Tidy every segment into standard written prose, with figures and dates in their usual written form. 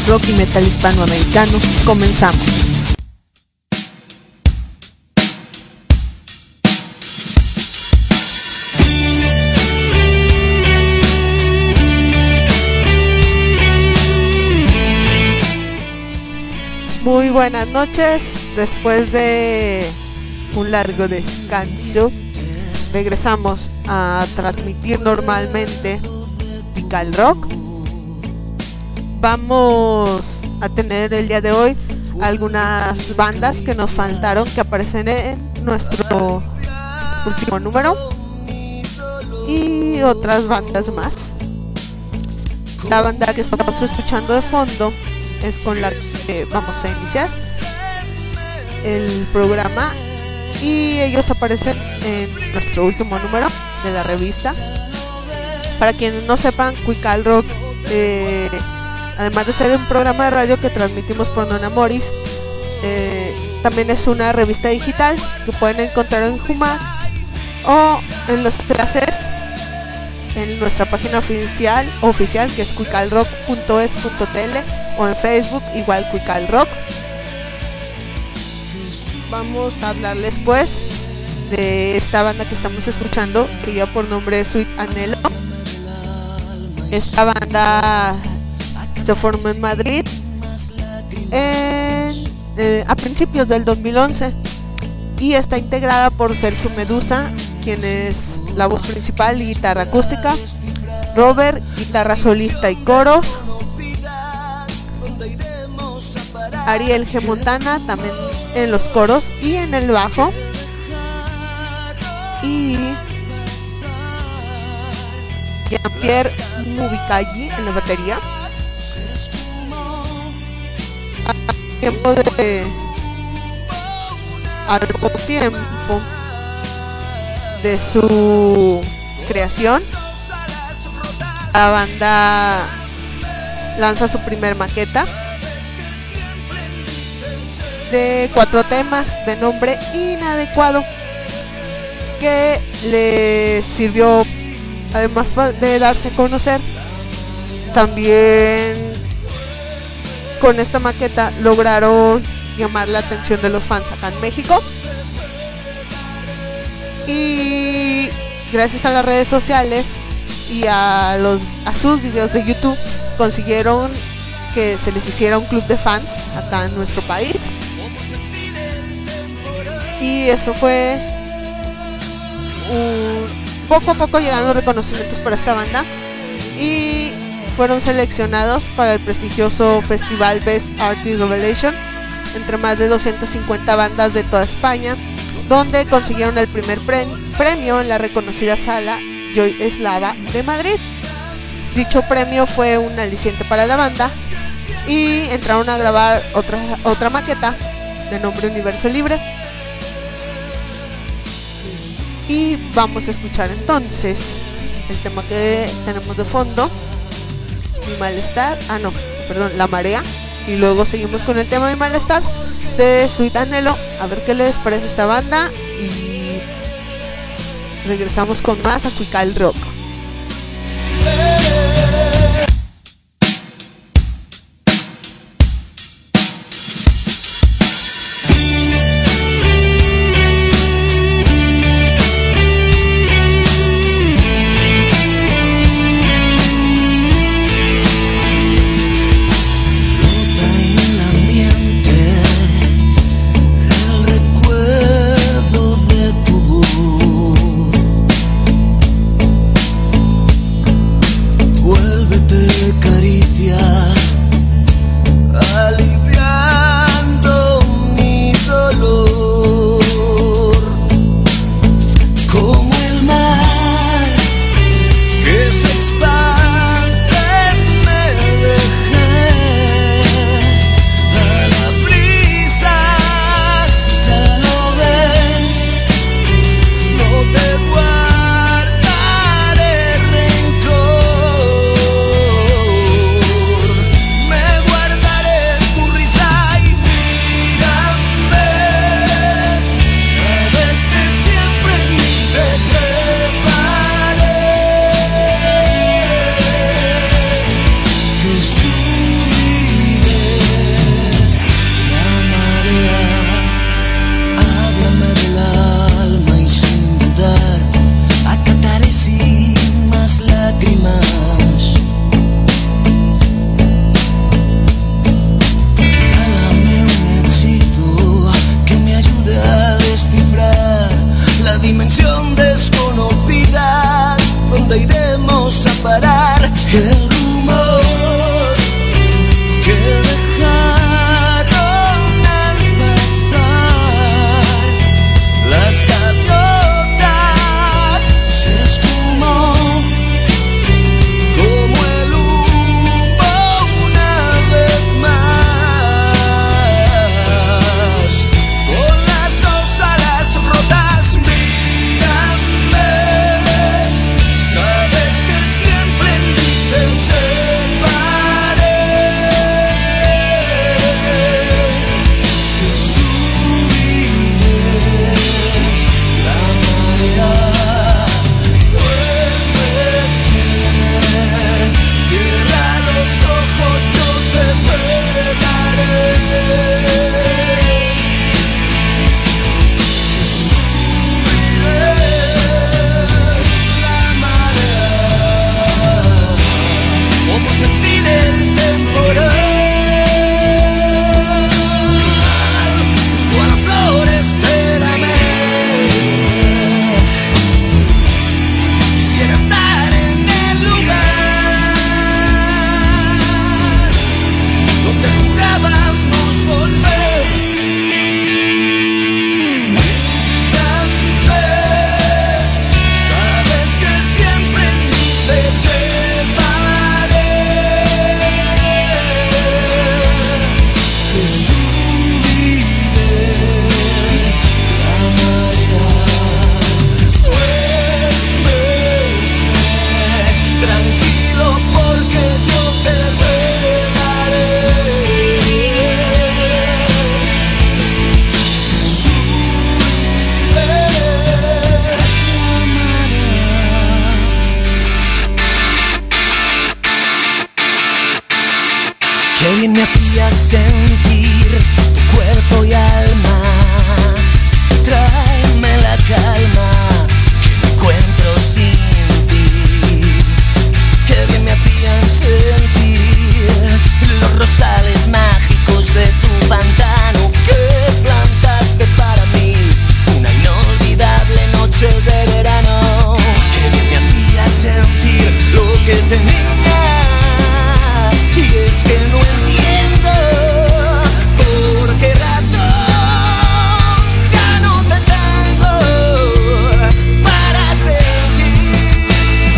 rock y metal hispanoamericano. Comenzamos. Muy buenas noches. Después de un largo descanso, regresamos a transmitir normalmente Cuical Rock. Vamos a tener el día de hoy algunas bandas que nos faltaron, que aparecen en nuestro último número, y otras bandas más. La banda que estamos escuchando de fondo es con la que vamos a iniciar el programa, y ellos aparecen en nuestro último número de la revista. Para quienes no sepan, Cuical Rock, además de ser un programa de radio que transmitimos por Don Amoris, también es una revista digital que pueden encontrar en Juma o en los enlaces en nuestra página oficial que es cuicalrock.es.tl, o en Facebook igual Cuical Rock. Vamos a hablarles pues de esta banda que estamos escuchando, que lleva por nombre Sweet Anhelo. Esta banda se formó en Madrid a principios del 2011 y está integrada por Sergio Medusa, quien es la voz principal y guitarra acústica, Robert, guitarra solista y coros, Ariel G. Montana también en los coros y en el bajo, y Jean-Pierre Mubicaggi en la batería. Al poco tiempo de su creación, la banda lanza su primer maqueta de 4 temas de nombre Inadecuado, que le sirvió, además de darse a conocer, también con esta maqueta lograron llamar la atención de los fans acá en México, y gracias a las redes sociales y a sus videos de YouTube consiguieron que se les hiciera un club de fans acá en nuestro país, y eso fue poco a poco llegaron los reconocimientos para esta banda, y fueron seleccionados para el prestigioso festival Best Artist Revelation entre más de 250 bandas de toda España, donde consiguieron el primer premio en la reconocida sala Joy Eslava de Madrid. Dicho premio fue un aliciente para la banda y entraron a grabar otra maqueta de nombre Universo Libre. Y vamos a escuchar entonces el tema que tenemos de fondo, Mi Malestar, La Marea, y luego seguimos con el tema Mi Malestar de Sweet Anhelo. A ver qué les parece esta banda, y regresamos con más a Cuical Rock. Recuerdo de tu voz Qué bien me hacía sentir tu cuerpo y alma. Tráeme la calma que no encuentro sin ti. Qué bien me hacían sentir los rosales mágicos de tu pantano que plantaste para mí una inolvidable noche de verano. Qué bien me hacía sentir lo que tenía. Y es que no entiendo por qué razón ya no te tengo para sentir.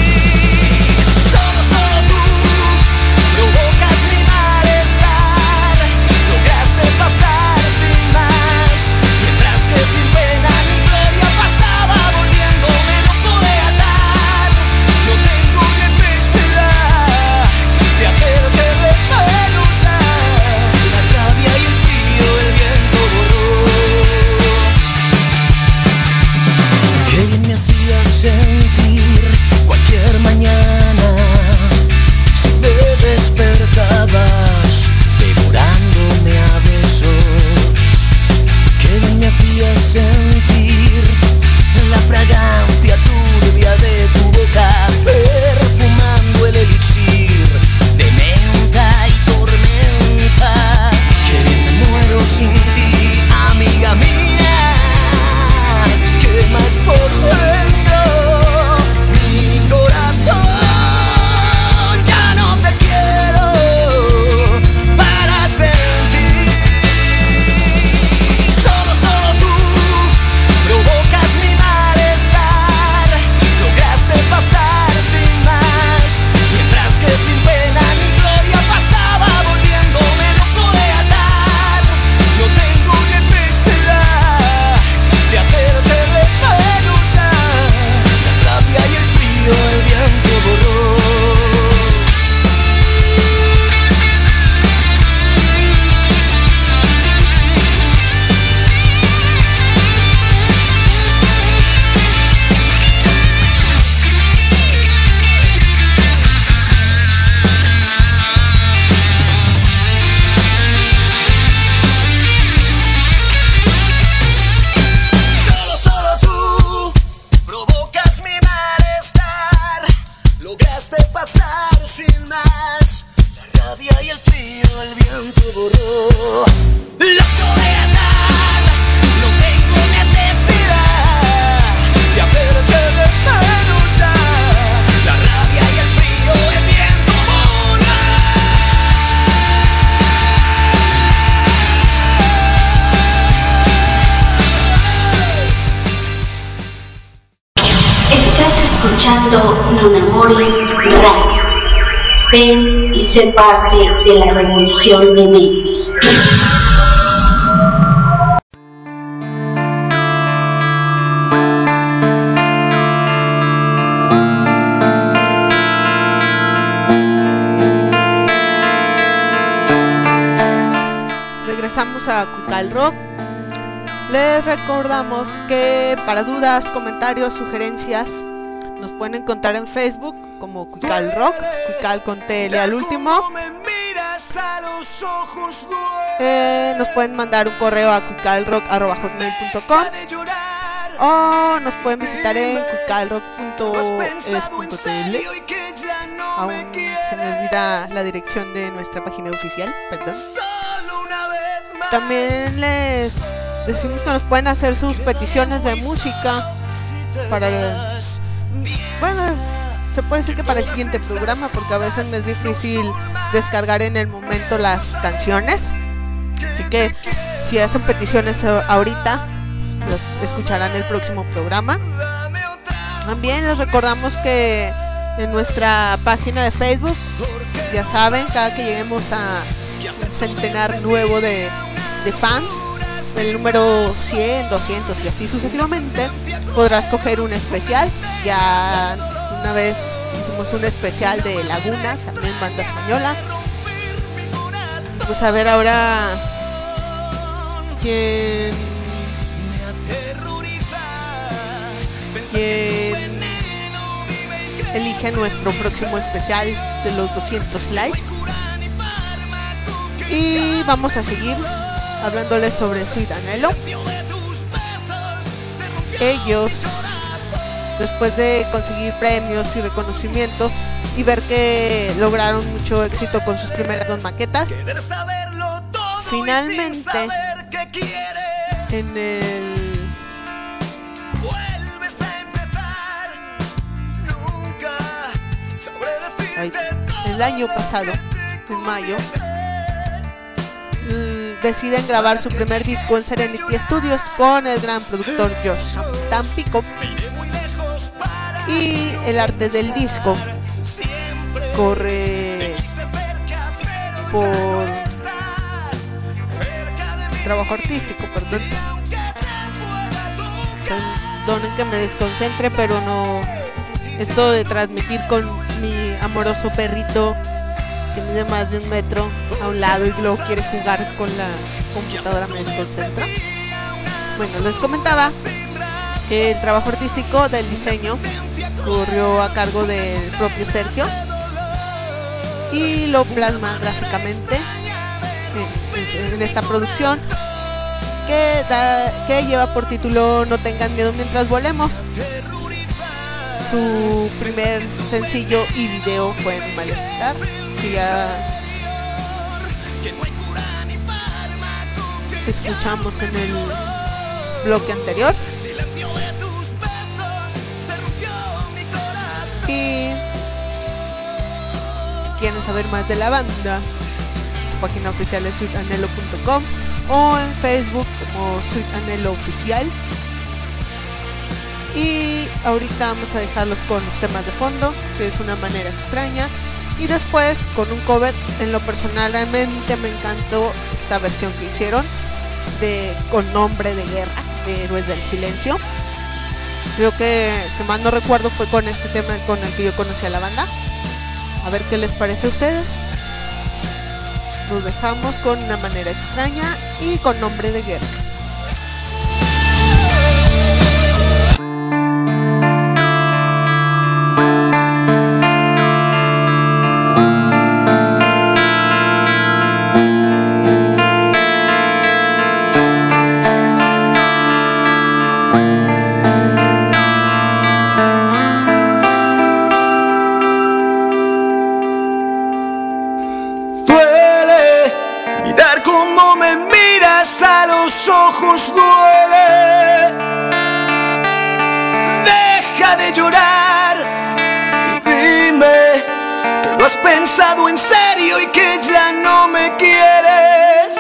Solo tú provocas mi malestar. Lograste pasar sin más, mientras que sin pena ni gloria pasaba volviéndome loco de atar. No tengo necesidad de hacerte sentir cualquier mañana si me despertabas devorándome a besos. Qué bien me hacía sentir la fragancia turbia de tu boca perfumando el elixir de menta y tormenta. Qué bien me muero sin ti, amiga mía. ¿Qué más por dentro? Nunamoris Radio. Ven y sé parte de la revolución de medios. Regresamos a Cuical Rock. Les recordamos que para dudas, comentarios, sugerencias nos pueden encontrar en Facebook como Cuical Rock, Cuical con TL al último. Nos pueden mandar un correo a cuicalrock@hotmail.com o nos pueden visitar en cuicalrock.es.tl. Aún se me olvida la dirección de nuestra página oficial, perdón. También les decimos que nos pueden hacer sus peticiones de música para bueno, se puede decir que para el siguiente programa, porque a veces me es difícil descargar en el momento las canciones. Así que si hacen peticiones ahorita, los escucharán en el próximo programa. También les recordamos que en nuestra página de Facebook, ya saben, cada que lleguemos a un centenar nuevo de fans, el número 100, 200 y así sucesivamente, podrás coger un especial. Ya una vez hicimos un especial de Laguna, también banda española. Pues a ver ahora quién elige nuestro próximo especial de los 200 likes. Y vamos a seguir hablándoles sobre Sweet Anhelo. Ellos, después de conseguir premios y reconocimientos y ver que lograron mucho éxito con sus primeras dos maquetas, finalmente en el año pasado, en mayo, deciden grabar su primer disco en Serenity Studios con el gran productor Josh Tampico, y el arte del disco corre por trabajo artístico, perdonen que me desconcentre, pero no, esto de transmitir con mi amoroso perrito que mide más de 1 metro a un lado y luego quiere jugar con la computadora me desconcentra. Bueno, les comentaba, el trabajo artístico del diseño corrió a cargo del propio Sergio y lo plasma gráficamente en esta producción que lleva por título No tengan miedo mientras volemos. Su primer sencillo y video fue en Malestar, que ya escuchamos en el bloque anterior. Y si quieren saber más de la banda, su página oficial es sweetanhelo.com o en Facebook como Sweet Anhelo Oficial. Y ahorita vamos a dejarlos con los temas de fondo, que es Una manera extraña, y después con un cover. En lo personal realmente me encantó esta versión que hicieron con Nombre de Guerra, de Héroes del Silencio. Creo que, si mal no recuerdo, fue con este tema con el que yo conocí a la banda. A ver qué les parece a ustedes. Nos dejamos con Una manera extraña y con Nombre de Guerra. Ojos duele, deja de llorar y dime que lo has pensado en serio y que ya no me quieres.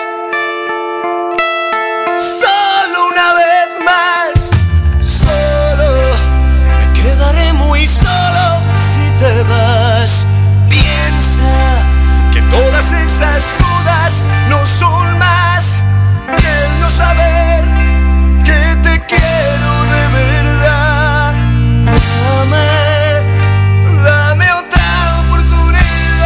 Solo una vez más, solo me quedaré muy solo si te vas. Piensa que todas esas dudas no son más el no saber que te quiero de verdad. Dame otra oportunidad,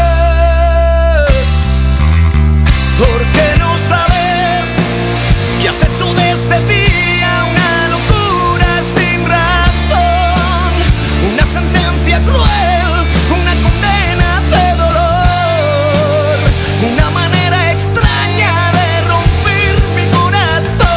porque no sabes que has hecho de este día una locura sin razón, una sentencia cruel, una condena de dolor, una manera extraña de romper mi corazón.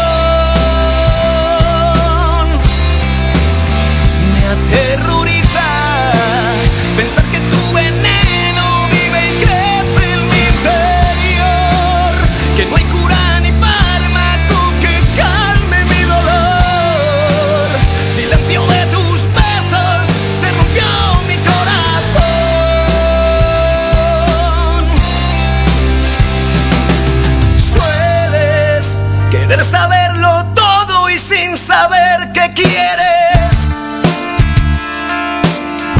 Me aterroriza pensar que tu veneno vive y crece en mi interior, que no hay cura ni fármaco que calme mi dolor. Silencio de tus besos, se rompió mi corazón. Sueles querer saberlo todo y sin saber qué quieres.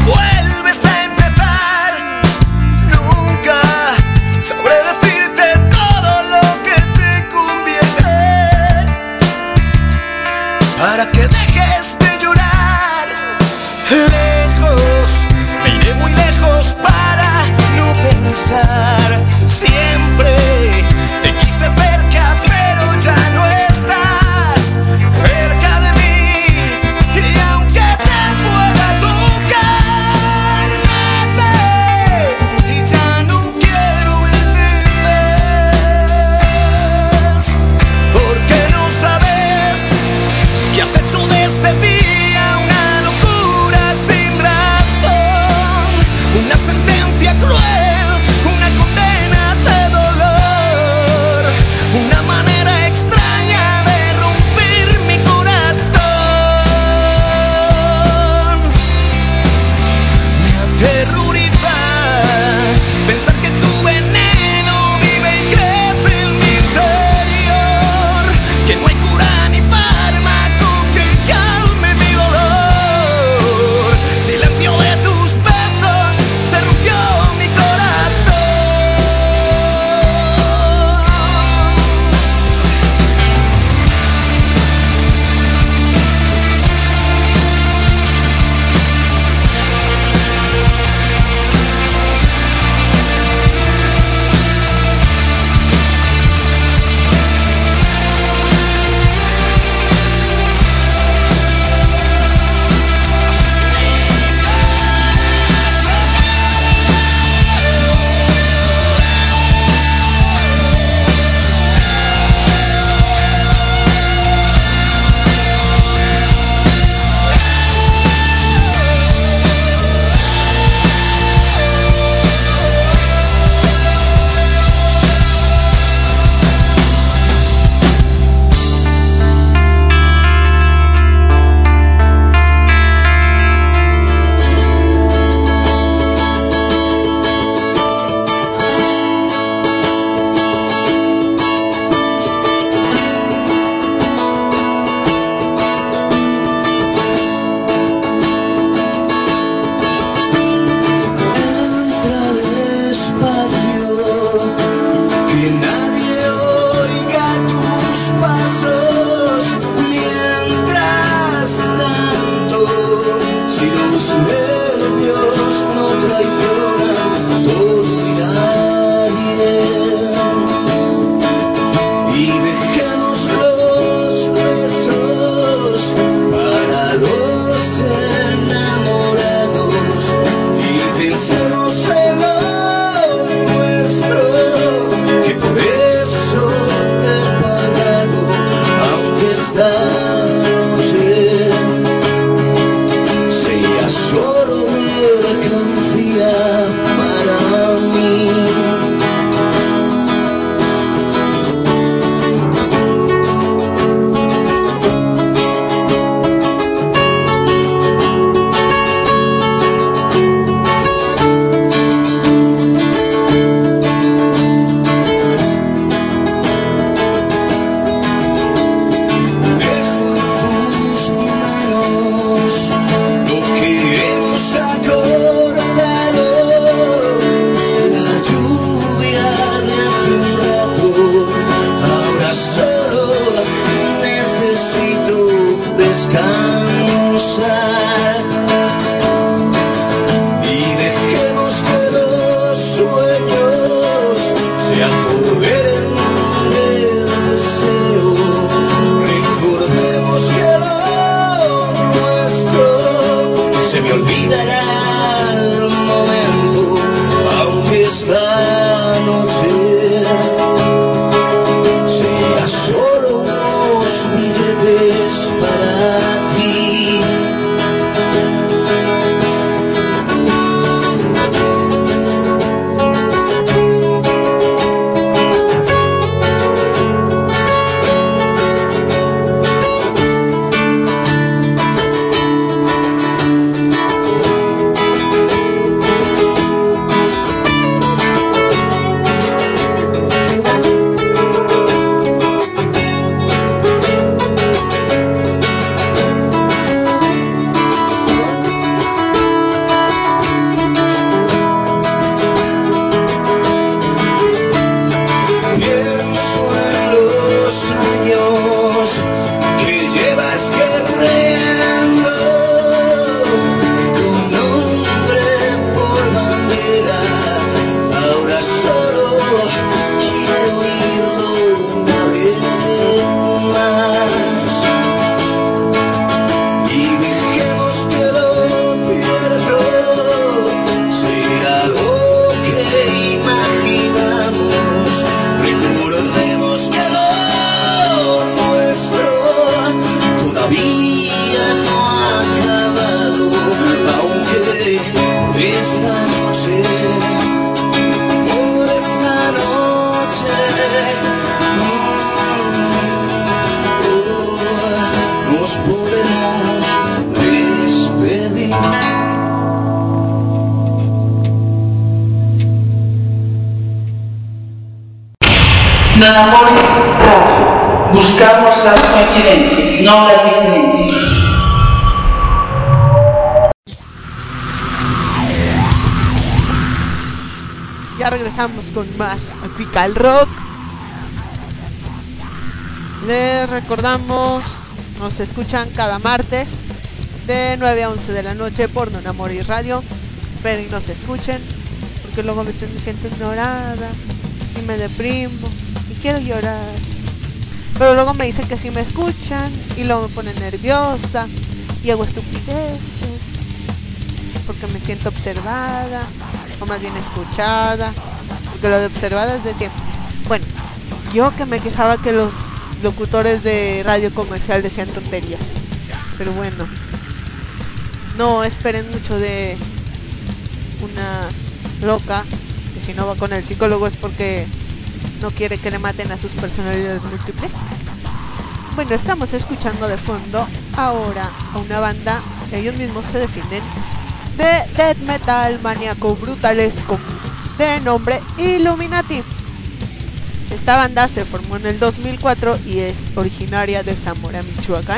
Vuelves a empezar, nunca sabré decirte Amor Radio. Buscamos las coincidencias, no las diferencias. Ya regresamos con más Epical Rock. Les recordamos, nos escuchan cada martes de 9 a 11 de la noche por Non Amoris Radio. Esperen y nos escuchen, porque luego a veces me siento ignorada y me deprimo y quiero llorar. Pero luego me dicen que sí me escuchan y luego me ponen nerviosa y hago estupideces porque me siento observada, o más bien escuchada, porque lo de observada es de siempre. Bueno, yo que me quejaba que los locutores de radio comercial decían tonterías, pero bueno, no esperen mucho de una loca que si no va con el psicólogo es porque no quiere que le maten a sus personalidades múltiples. Bueno, estamos escuchando de fondo ahora a una banda que ellos mismos se definen de death metal maníaco brutalesco de nombre Illuminati. Esta banda se formó en el 2004 y es originaria de Zamora, Michoacán.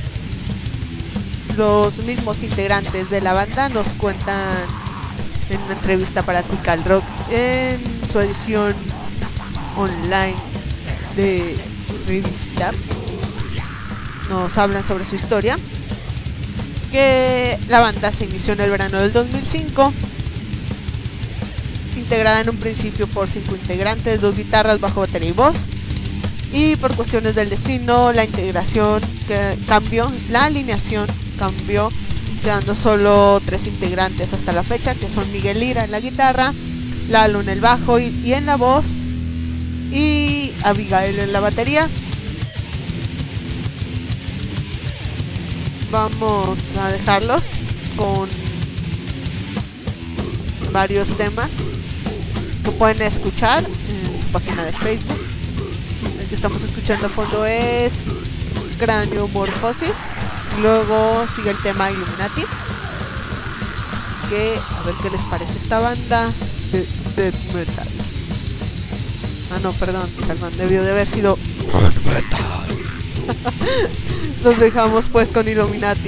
Los mismos integrantes de la banda nos cuentan en una entrevista para Epical Rock en su edición online de revista. Nos hablan sobre su historia, que la banda se inició en el verano del 2005, integrada en un principio por 5 integrantes, 2 guitarras, bajo, batería y voz, y por cuestiones del destino la integración cambió, la alineación cambió, quedando solo 3 integrantes hasta la fecha, que son Miguel Lira en la guitarra, Lalo en el bajo y en la voz, y Abigail en la batería. Vamos a dejarlos con varios temas que pueden escuchar en su página de Facebook. El que estamos escuchando a fondo es Craniomorphosis, luego sigue el tema Illuminati. Así que a ver qué les parece esta banda de death metal. Ah, no, perdón, debió de haber sido death metal. Nos dejamos pues con Illuminati.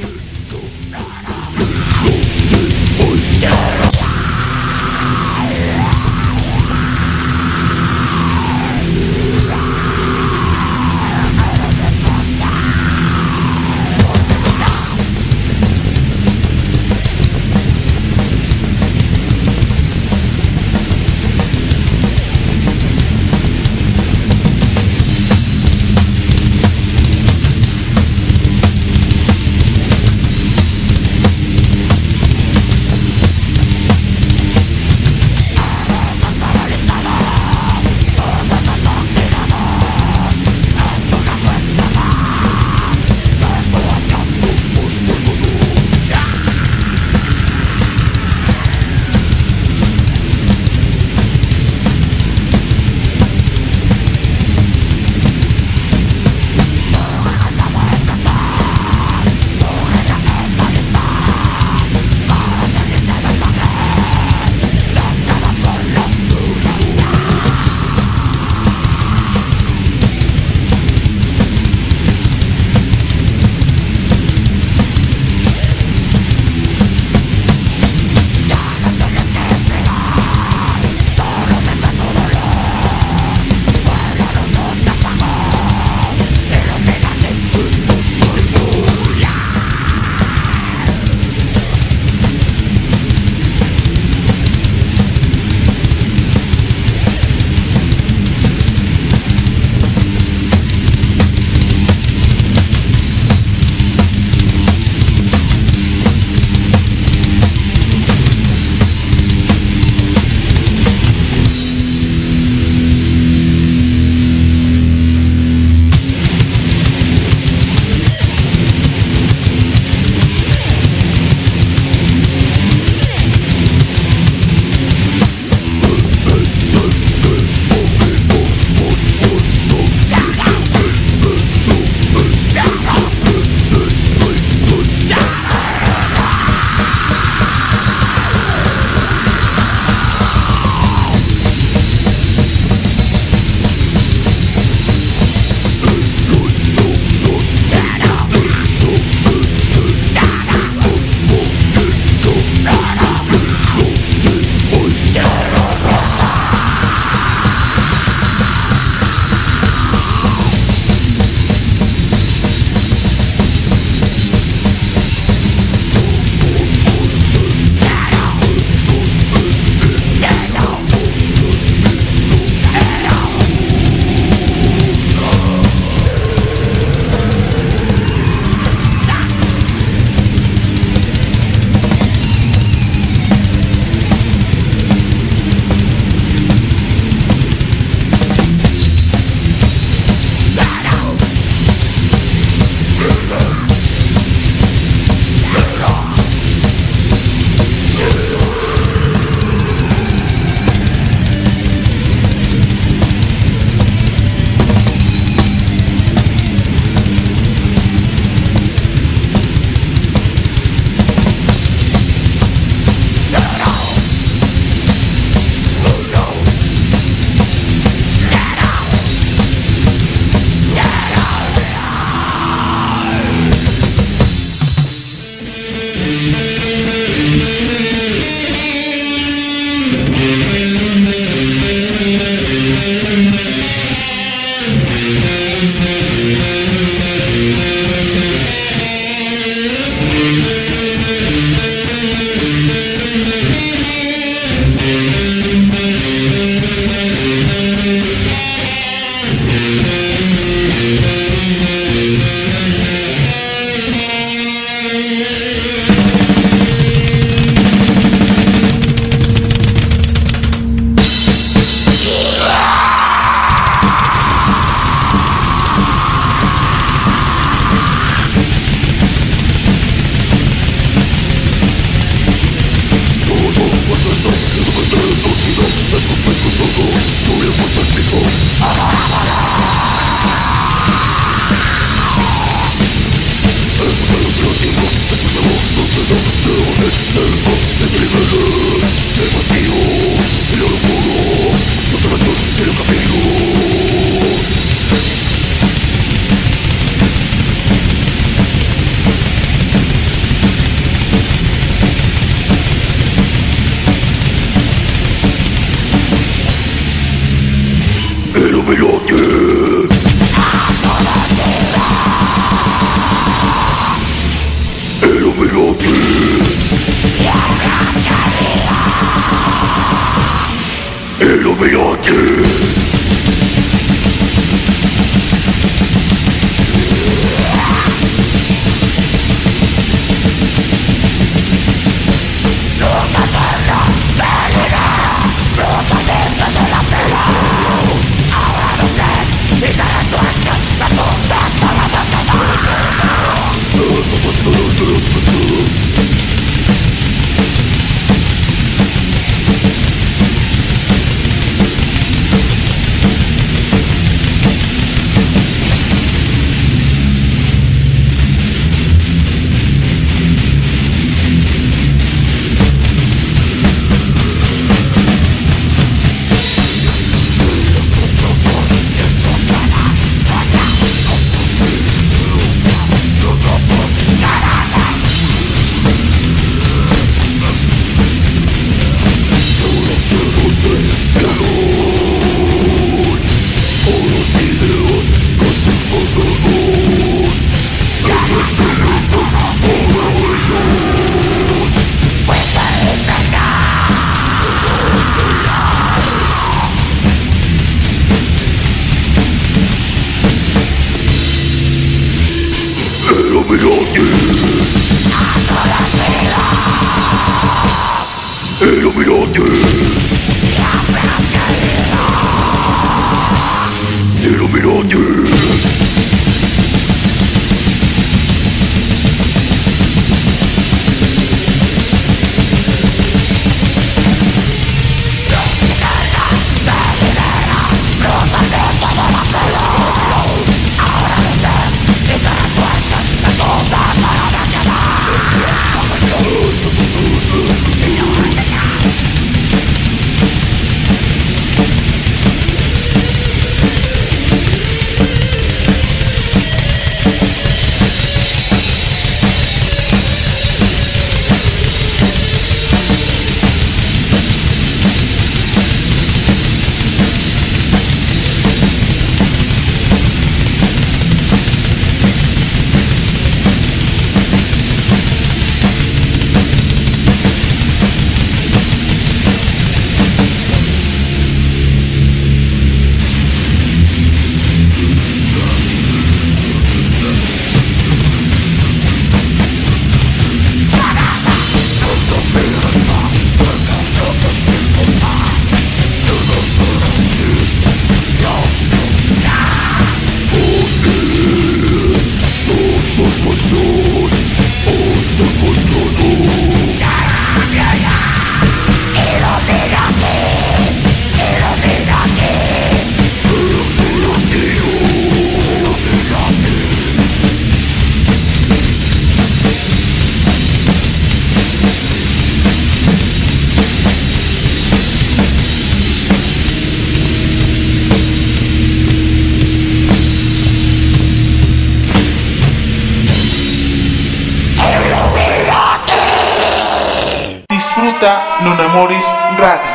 Non Amoris Radio.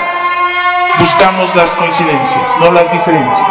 Buscamos las coincidencias, no las diferencias.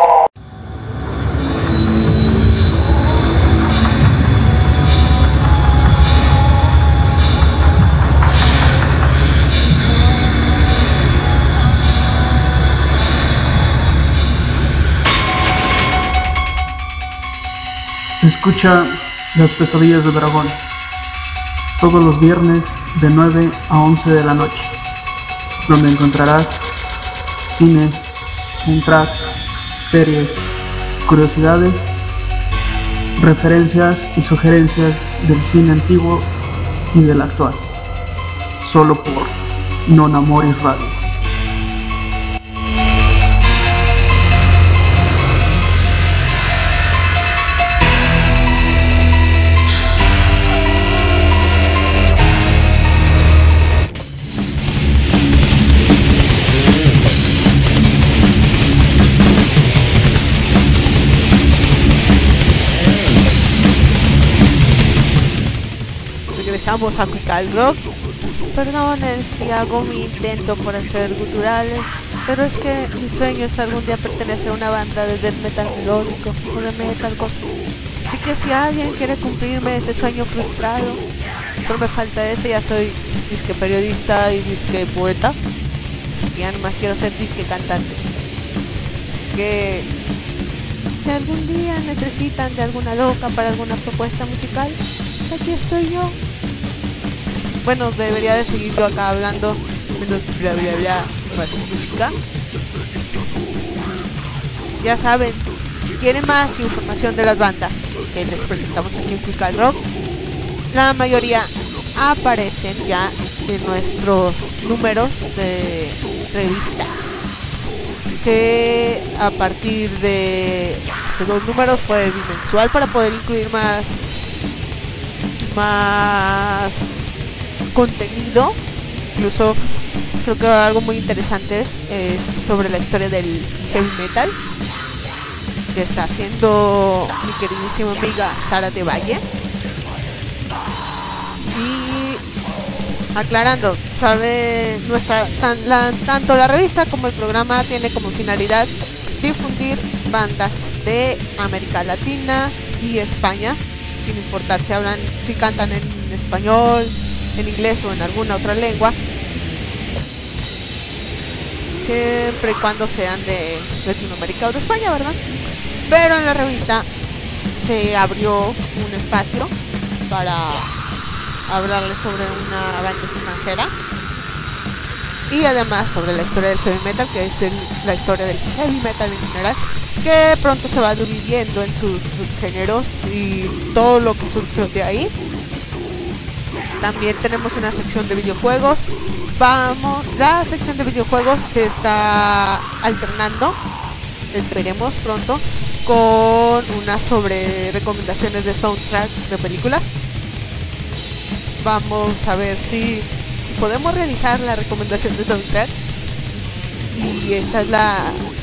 Escucha Las Pesadillas de Dragón todos los viernes de 9 a 11 de la noche, donde encontrarás cine, soundtrack, series, curiosidades, referencias y sugerencias del cine antiguo y del actual, solo por Non Amoris Radio. Regresamos a Quical Rock. Perdonen si hago mi intento por hacer guturales, pero es que mi sueño es algún día pertenecer a una banda de death metal melódico o de metalcore. Así que si alguien quiere cumplirme ese sueño frustrado, solo me falta ese. Ya soy disque periodista y disque poeta, y ya nomás quiero ser disque cantante. Que si algún día necesitan de alguna loca para alguna propuesta musical, aquí estoy yo. Bueno, debería de seguir yo acá hablando menos bla bla bla, más música. Ya saben, si quieren más información de las bandas que les presentamos aquí en Quical Rock, la mayoría aparecen ya en nuestros números de revista, que a partir de hace 2 números fue bimensual para poder incluir más contenido. Incluso creo que algo muy interesante es sobre la historia del heavy metal que está haciendo mi queridísima amiga Sara de Valle. Y aclarando, sabe, tanto la revista como el programa tiene como finalidad difundir bandas de América Latina y España, sin importar si cantan en español, en inglés o en alguna otra lengua, siempre y cuando sean de Latinoamérica o de España, ¿verdad? Pero en la revista se abrió un espacio para hablarles sobre una banda extranjera y además sobre la historia del heavy metal, que es la historia del heavy metal en general, que pronto se va dividiendo en sus subgéneros y todo lo que surgió de ahí. También tenemos una sección de videojuegos. La sección de videojuegos se está alternando, esperemos pronto, con una sobre recomendaciones de soundtracks de películas. Vamos a ver si podemos realizar la recomendación de soundtrack, y esa es la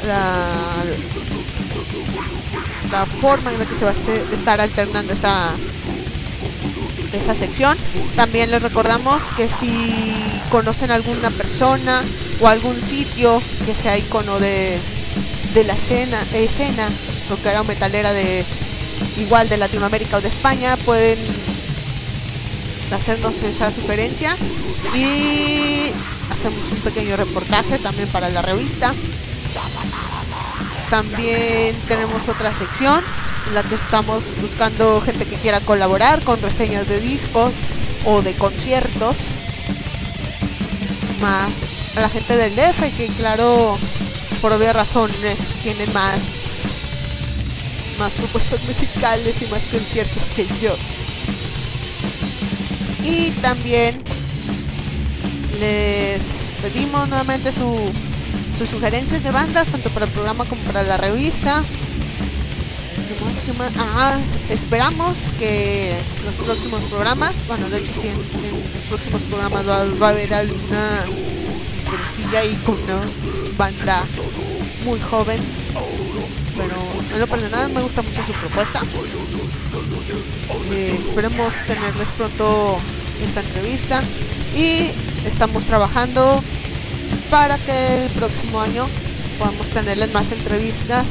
forma en la que se va a estar alternando esa sección. También les recordamos que si conocen alguna persona o algún sitio que sea icono de la escena rockera o metalera de Latinoamérica o de España, pueden hacernos esa sugerencia y hacemos un pequeño reportaje también para la revista. También tenemos otra sección en la que estamos buscando gente que quiera colaborar con reseñas de discos o de conciertos, más a la gente del DF, que claro, por obvias razones tienen más propuestas musicales y más conciertos que yo. Y también les pedimos nuevamente sus sugerencias de bandas, tanto para el programa como para la revista. Esperamos que los próximos programas, de hecho sí, en los próximos programas va a haber alguna entrevista y con una banda muy joven, pero en lo personal me gusta mucho su propuesta. Esperemos tenerles pronto esta entrevista y estamos trabajando para que el próximo año podamos tenerles más entrevistas,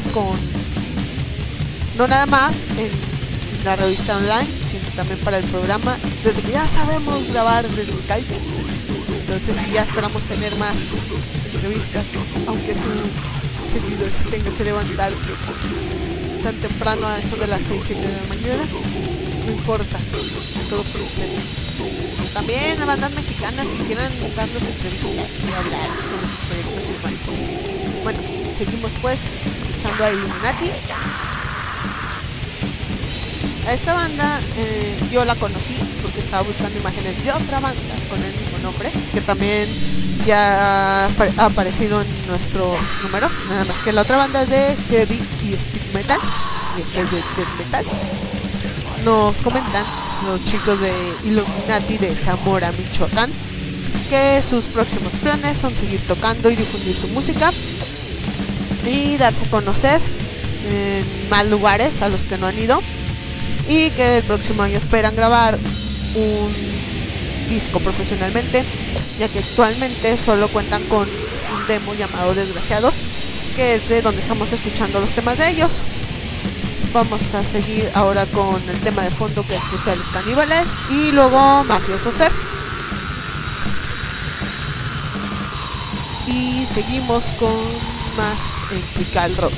no nada más en la revista online, sino también para el programa, desde que ya sabemos grabar desde Skype. Entonces ya esperamos tener más entrevistas, aunque su seguidor tenga que levantar tan temprano, a eso de las 6 de la mañana, no importa, todo por ustedes. También a bandas mexicanas que quieran darnos entrevistas y hablar sobre sus proyectos urbanos. Bueno, seguimos pues escuchando a Illuminati. A esta banda yo la conocí porque estaba buscando imágenes de otra banda con el mismo nombre, que también ya ha aparecido en nuestro número, nada más que la otra banda es de heavy y speed metal, y este es de death metal. Nos comentan los chicos de Illuminati de Zamora, Michoacán, que sus próximos planes son seguir tocando y difundir su música y darse a conocer en más lugares a los que no han ido, y que el próximo año esperan grabar un disco profesionalmente, ya que actualmente solo cuentan con un demo llamado Desgraciados, que es de donde estamos escuchando los temas de ellos. Vamos a seguir ahora con el tema de fondo, que es Sociales Caníbales, y luego Mafioso Ser. Y seguimos con más Epical Rock.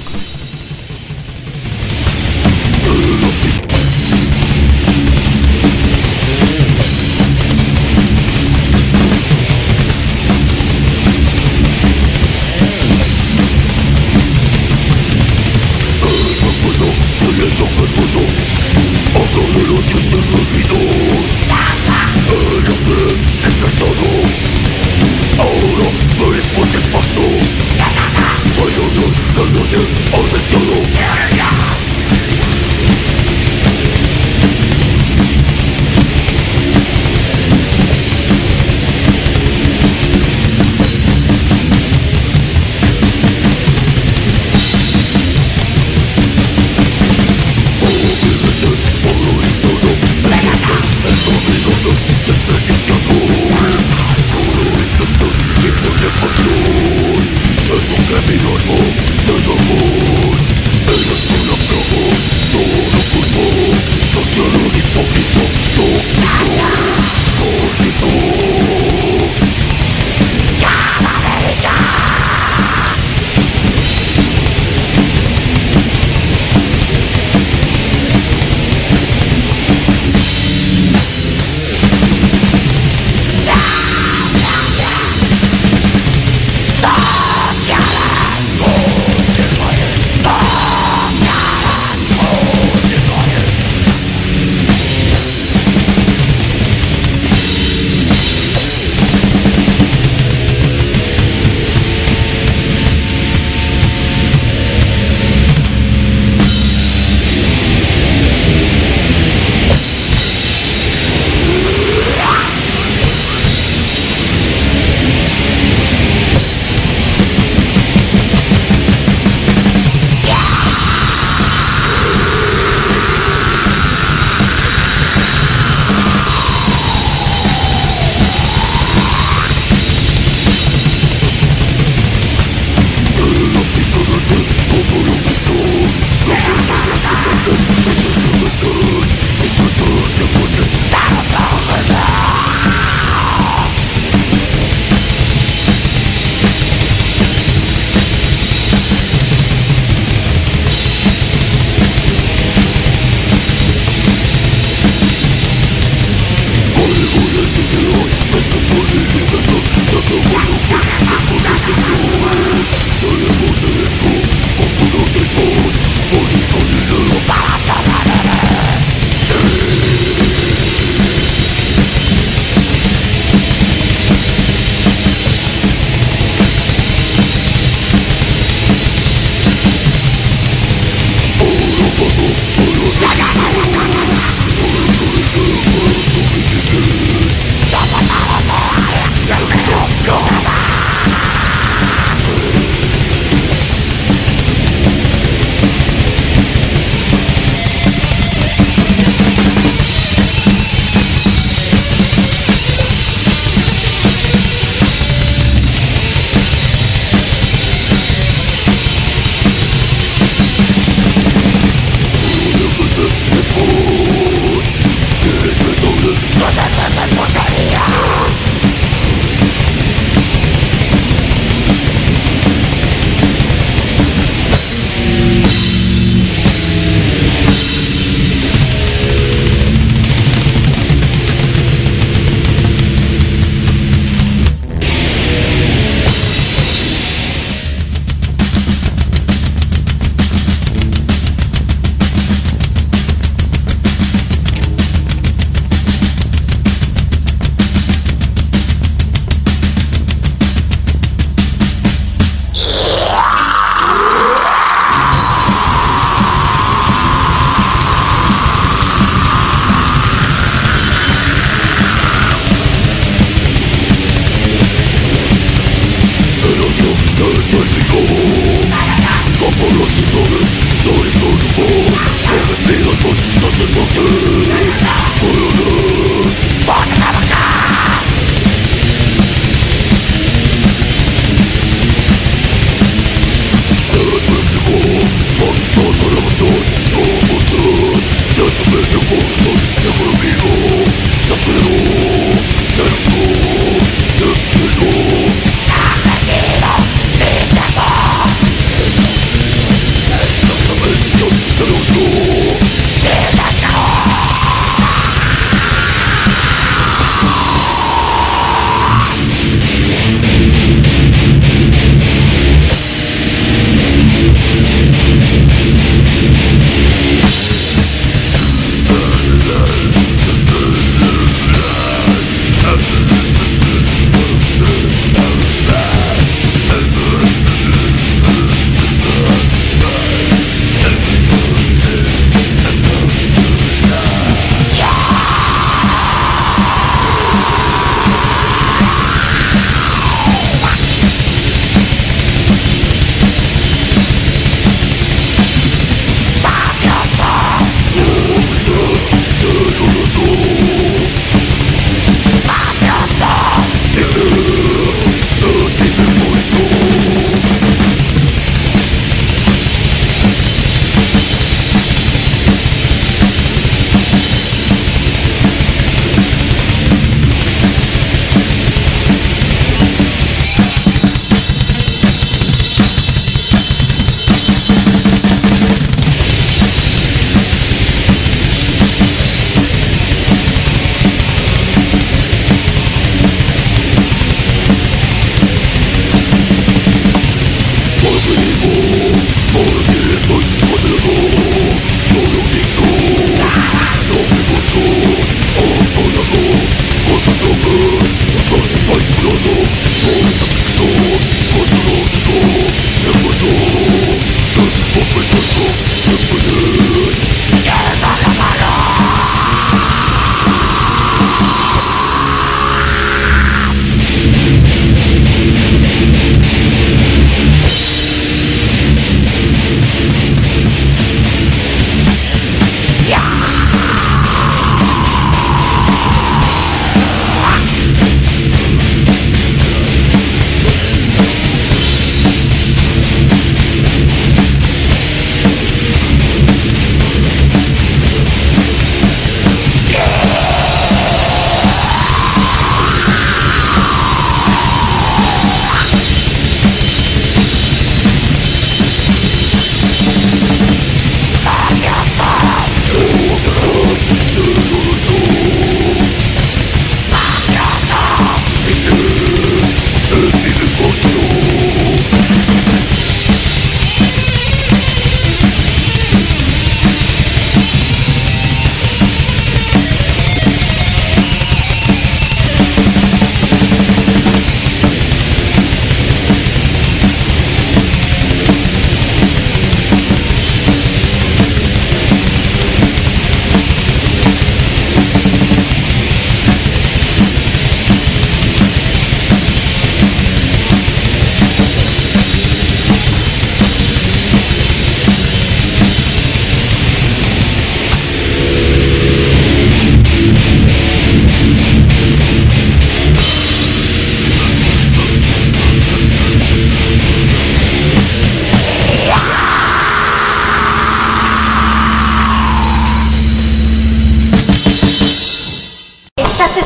Es un camino nuevo del amor.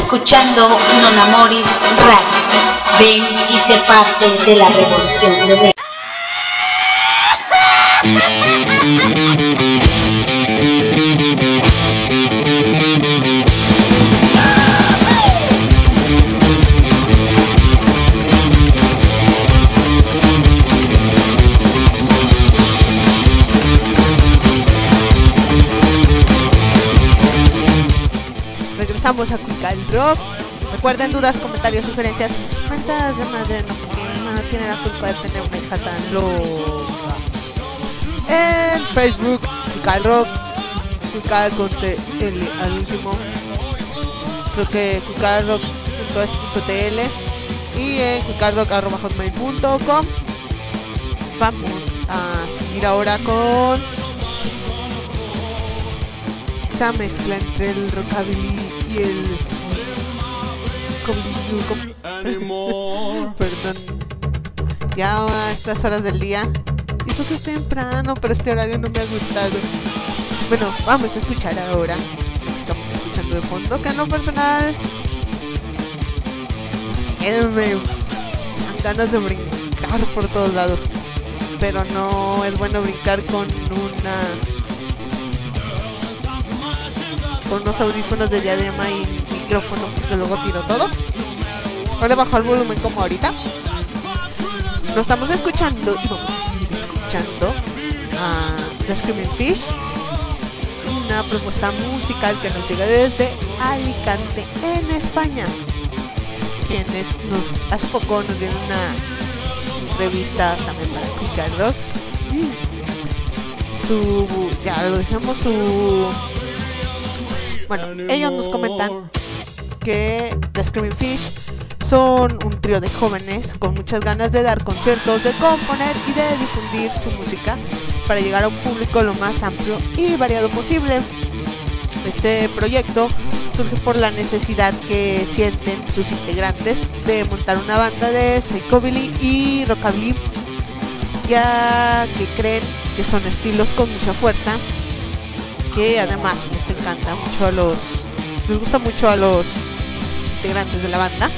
escuchando Non Amoris Radio. Ven y sé parte de la revolución de México. Regresamos a Cuical Rock. Recuerden, dudas, comentarios, sugerencias, mentadas de madre, no tiene la culpa de tener una hija tan loca. En Facebook, Cuical Rock, Cuical con TL al último, creo que cuicalrock.es.tl, y en cuicalrock@hotmail.com. Vamos a seguir ahora con esa mezcla entre el rockabilly y el perdón, ya a estas horas del día, y eso que es temprano, pero este horario no me ha gustado. Bueno, vamos a escuchar ahora, estamos escuchando de fondo, que en lo personal me dan ganas de brincar por todos lados, pero no es bueno brincar con unos audífonos de diadema y micrófono, porque luego tiro todo. Ahora bajo el volumen como ahorita. Lo estamos escuchando y vamos a seguir escuchando a The Screaming Fish, una propuesta musical que nos llega desde Alicante, en España, quienes hace poco nos dieron una revista también para escucharlos. Bueno, ellos nos comentan que The Screaming Fish son un trío de jóvenes con muchas ganas de dar conciertos, de componer y de difundir su música para llegar a un público lo más amplio y variado posible. Este proyecto surge por la necesidad que sienten sus integrantes de montar una banda de psychobilly y rockabilly, ya que creen que son estilos con mucha fuerza, que además les gusta mucho a los integrantes de la banda,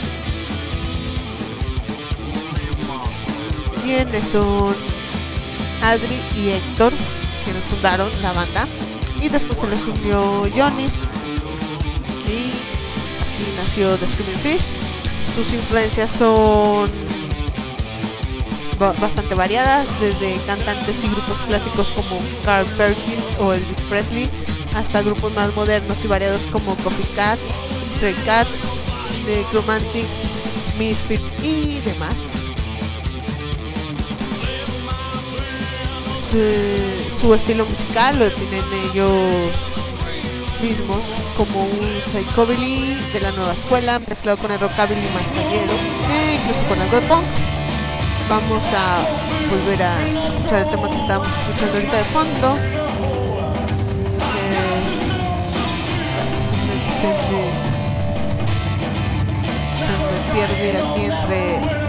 quienes son Adri y Héctor, quienes fundaron la banda, y después se les unió Johnny, y así nació The Screaming Fish. Sus influencias son bastante variadas, desde cantantes y grupos clásicos como Carl Perkins o Elvis Presley, hasta grupos más modernos y variados como Coffee Cat, Stray Cat, The Romantics, Misfits y demás. Su estilo musical lo definen ellos mismos como un psychobilly de la nueva escuela, mezclado con el rockabilly más callejero e incluso con algo de punk. Vamos a volver a escuchar el tema que estábamos escuchando ahorita de fondo, se me pierde aquí entre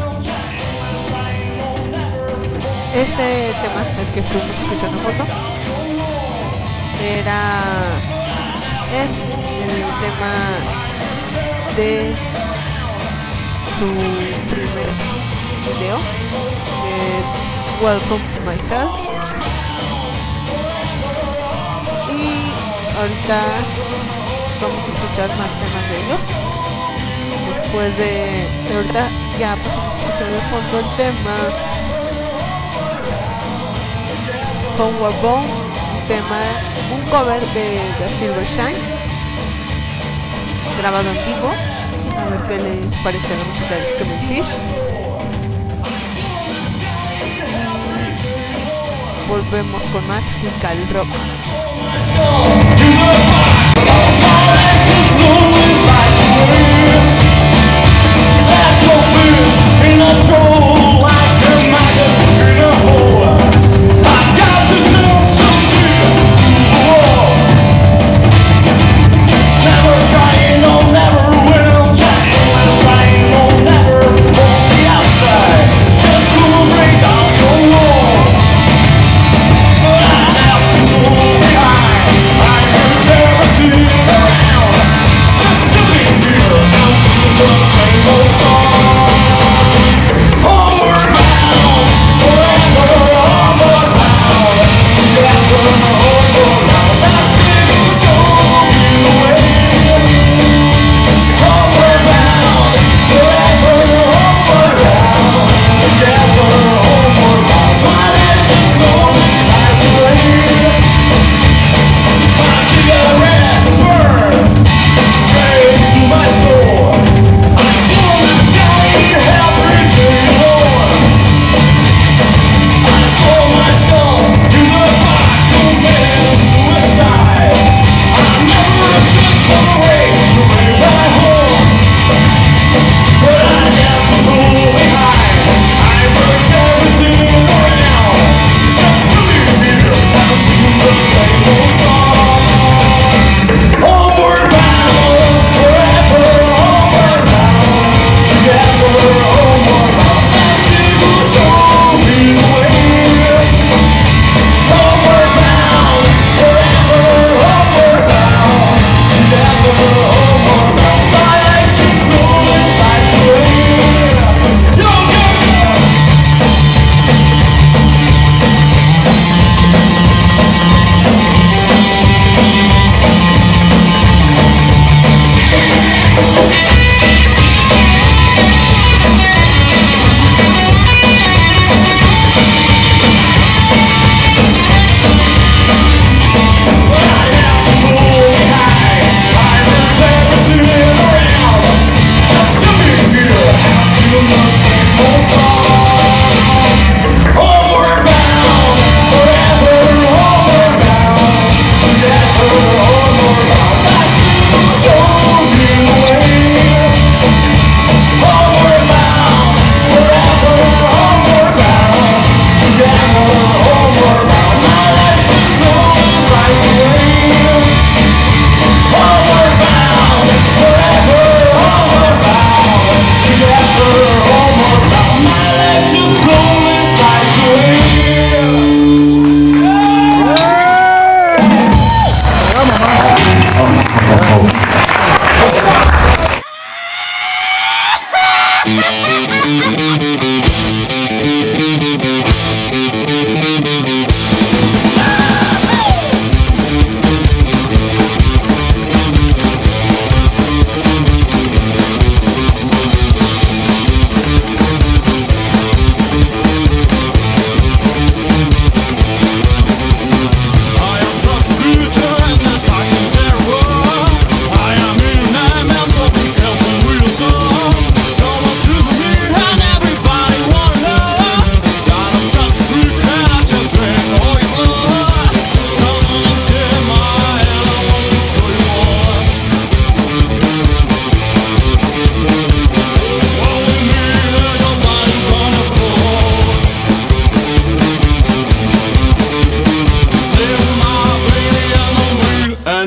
este tema, el que estuvimos escuchando foto, es el tema de su primer video, que es Welcome to My Hell, y ahorita vamos a escuchar más temas de ellos. Después de ahorita ya pasamos a escuchar de fondo el tema Homeward Bound, un cover de The Silver Shine, grabado en vivo. A ver qué les parece la música de Screaming Fish. Volvemos con más Cuical Rock. I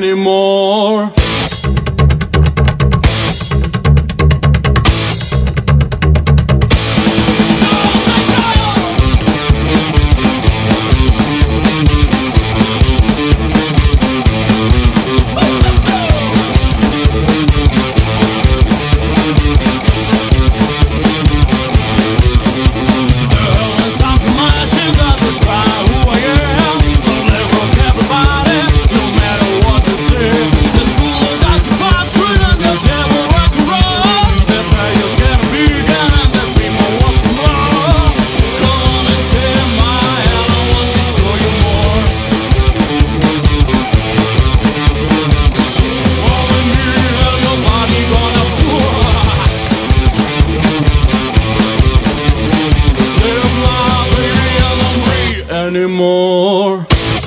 anymore. Anymore.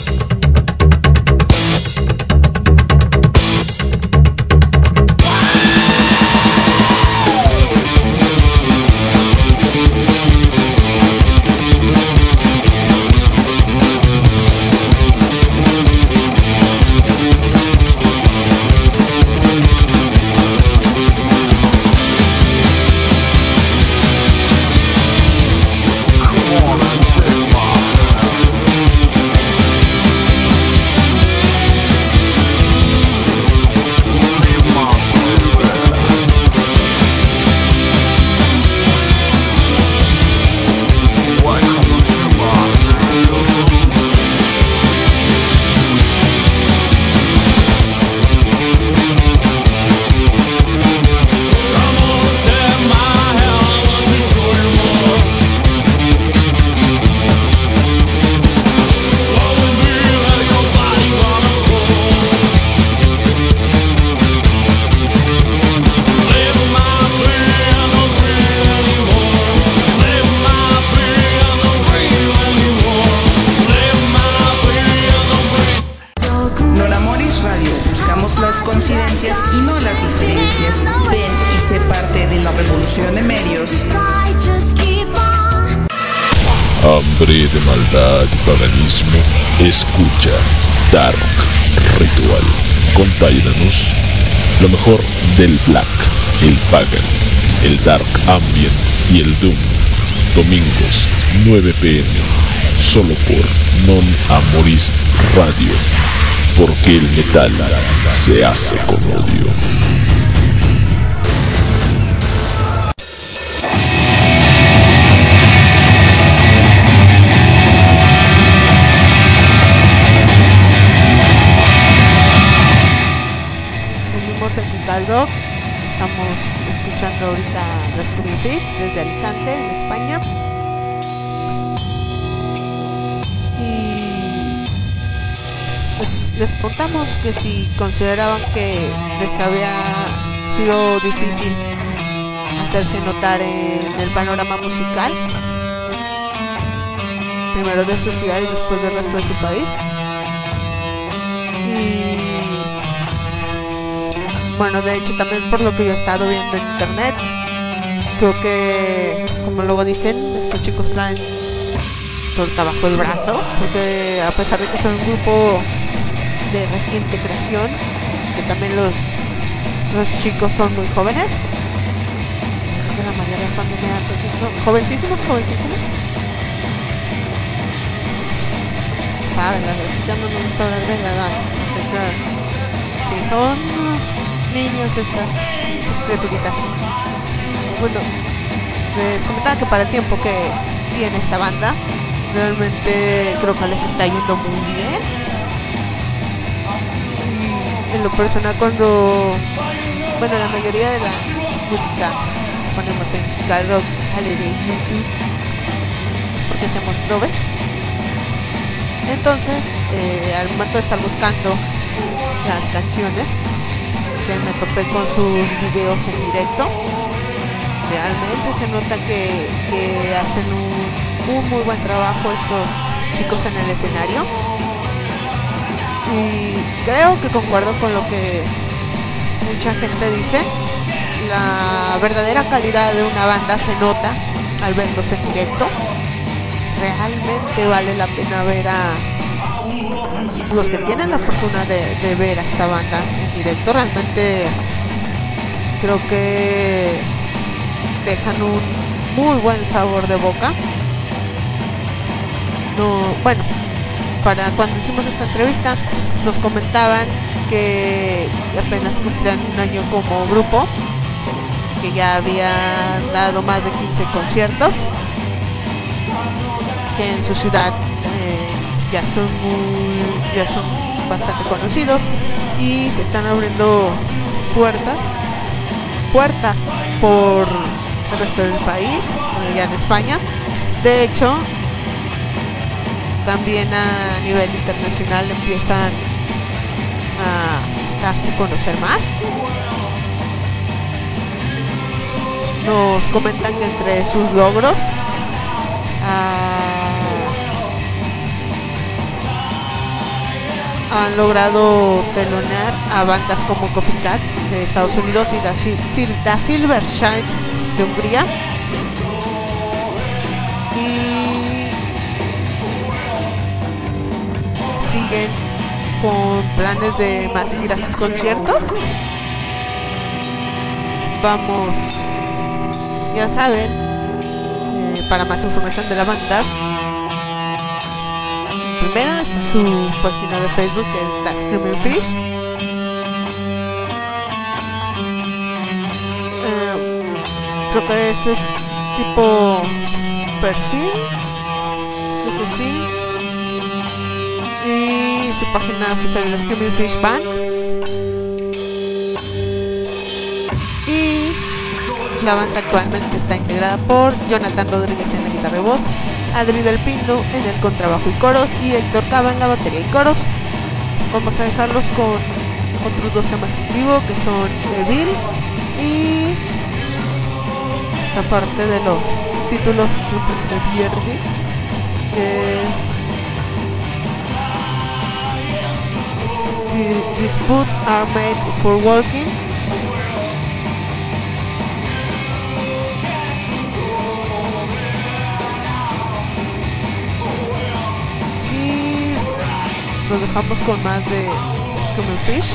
Hambre de maldad y paganismo. Escucha Dark Ritual con Tyrannus. Lo mejor del Black, el Pagan, el Dark Ambient y el Doom. Domingos 9 p.m. Solo por Non Amoris Radio. Porque el metal se hace con odio. Rock. Estamos escuchando ahorita The Screaming Fish desde Alicante, en España. Y pues les preguntamos que si consideraban que les había sido difícil hacerse notar en el panorama musical, primero de su ciudad y después del resto de su país. Y bueno, de hecho también por lo que yo he estado viendo en internet, creo que, como luego dicen, estos chicos traen torta bajo el brazo, porque a pesar de que son un grupo de reciente creación, que también los chicos son muy jóvenes, creo que la mayoría son de mi edad, entonces son jovencísimos. Saben, la verdad, ya no me gusta hablar de la edad, así que sí, son niños estas criaturitas. Bueno, les comentaba que para el tiempo que tiene esta banda, realmente creo que les está yendo muy bien. Y en lo personal, cuando la mayoría de la música ponemos en Gal Rock sale de YouTube porque hacemos probes. Entonces al momento de estar buscando las canciones, me topé con sus videos en directo. Realmente se nota que hacen un muy buen trabajo estos chicos en el escenario, y creo que concuerdo con lo que mucha gente dice. La verdadera calidad de una banda se nota al verlos en directo. Realmente vale la pena ver a los que tienen la fortuna de ver a esta banda en directo, realmente creo que dejan un muy buen sabor de boca. No, bueno, para cuando hicimos esta entrevista nos comentaban que apenas cumplían un año como grupo, que ya habían dado más de 15 conciertos, que en su ciudad ya son bastante conocidos y se están abriendo puertas por el resto del país, ya en España. De hecho, también a nivel internacional empiezan a darse a conocer más. Nos comentan que entre sus logros han logrado telonear a bandas como Coffee Cats de Estados Unidos y Da Silvershine de Hungría, y siguen con planes de más giras y conciertos. Vamos, ya saben, para más información de la banda, primero está su página de Facebook, que es The Screaming Fish. Creo que ese es tipo perfil, creo que sí. Y su página oficial es The Screaming Fish Band. Y la banda actualmente está integrada por Jonathan Rodríguez en la guitarra y voz, Adri del Pino en el contrabajo y coros y Héctor Cava en la batería y coros. Vamos a dejarlos con otros dos temas en vivo, que son Evil y esta parte de los títulos siempre se me pierde, que es These Boots Are Made for Walking. Nos dejamos con más de Screaming Fish.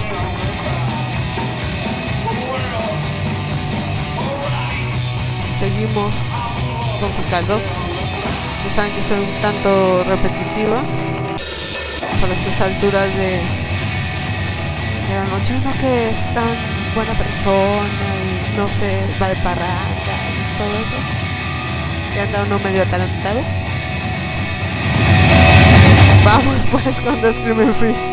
Seguimos con Ricardo. Ya saben que soy un tanto repetitiva para estas alturas de la noche. Uno que es tan buena persona y no se va de parranda y todo eso, y anda uno medio atalantado. Vamos pues con The Screaming Fish.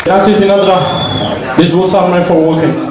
Gracias, Sinatra. This was our night for walking.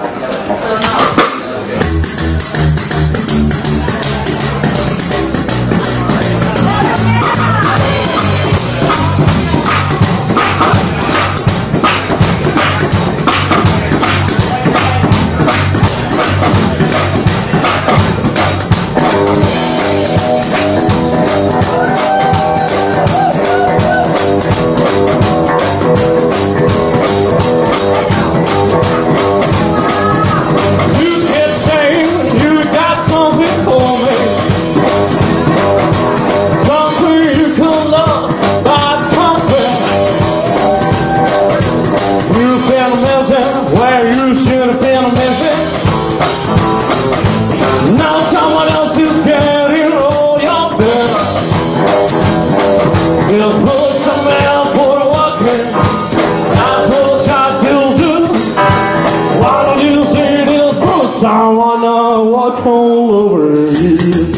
I wanna walk all over you.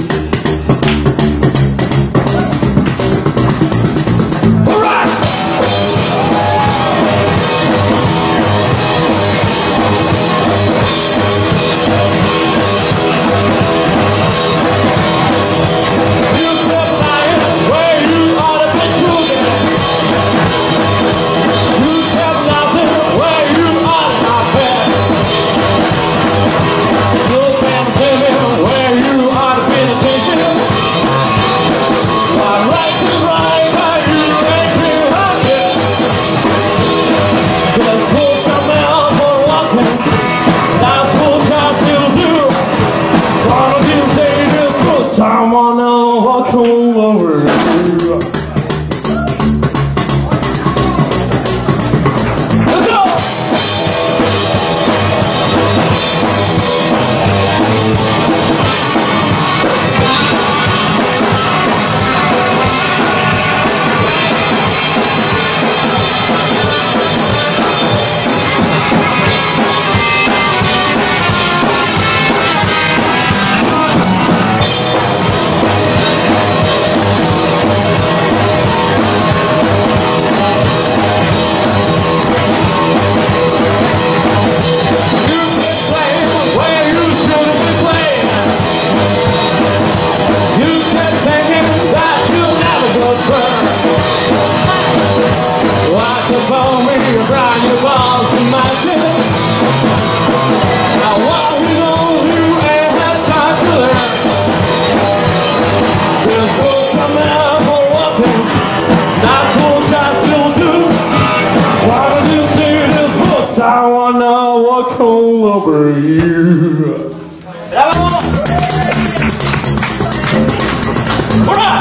All right. You kept lying where you ought to be choosing. You kept laughing where you ought to not be. Where you ought to pay attention. What right is right, how you ain't been right yet. Just put some out for walking. That's what I still do. Why don't you say just put someone else walk over you? Let's go! Watch upon me, grind your balls to my chin. Now what you know, you ain't had time to learn. Just put some out for walking. That's what I still do. Why don't you see this books? I wanna walk all over you. Bravo! All right!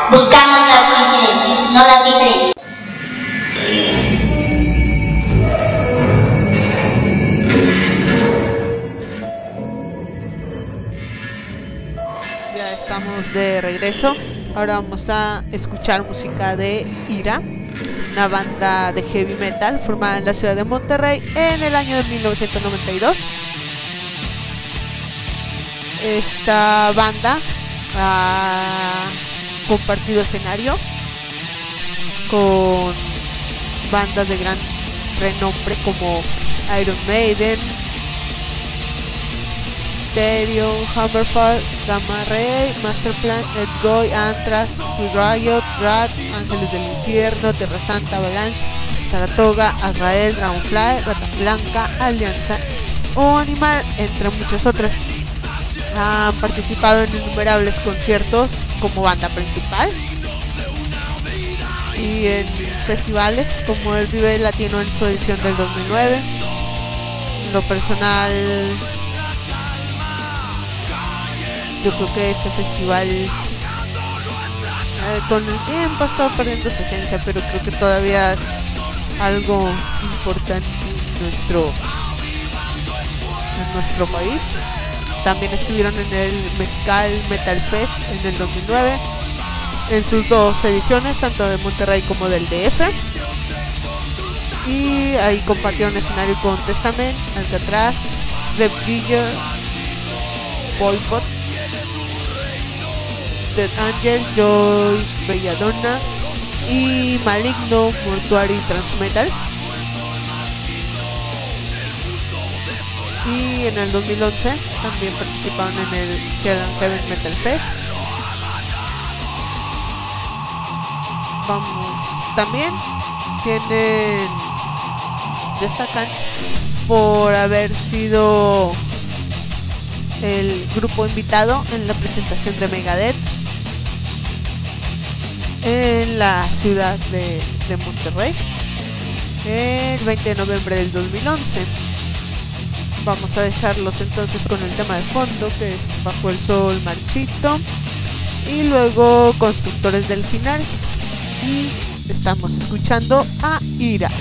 Buscamos las coincidencias, no las diferencias. Ya estamos de regreso. Ahora vamos a escuchar música de Ira, una banda de heavy metal formada en la ciudad de Monterrey en el año de 1992. Esta banda ha compartido escenario con bandas de gran renombre como Iron Maiden, Stereo, Hammerfall, Gamma Ray, Masterplan, Edgoy, Anthrax, Riot, Rat, Ángeles del Infierno, Tierra Santa, Avalanche, Saratoga, Azrael, Dragonfly, Rata Blanca, Alianza o Animal, entre muchos otros. Han participado en innumerables conciertos como banda principal y en festivales como el Vive Latino en su edición del 2009. En lo personal, yo creo que ese festival con el tiempo ha estado perdiendo su esencia, pero creo que todavía es algo importante en nuestro país. También estuvieron en el Mezcal Metal Fest en el 2009 en sus dos ediciones, tanto de Monterrey como del DF, y ahí compartieron escenario con Testament, Alcatraz, Rev Digger, Boycott, Dead Angel, Joyce Belladonna y Maligno, Mortuary Transmetal. Y en el 2011 también participaron en el Hell and Heaven Metal Fest. También destacan por haber sido el grupo invitado en la presentación de Megadeth en la ciudad de Monterrey el 20 de noviembre del 2011. Vamos a dejarlos entonces con el tema de fondo, que es Bajo el Sol Marchito, y luego Constructores del Final, y estamos escuchando a Ira.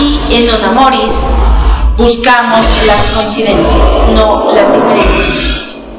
Aquí en Non Amoris buscamos las coincidencias, no las diferencias.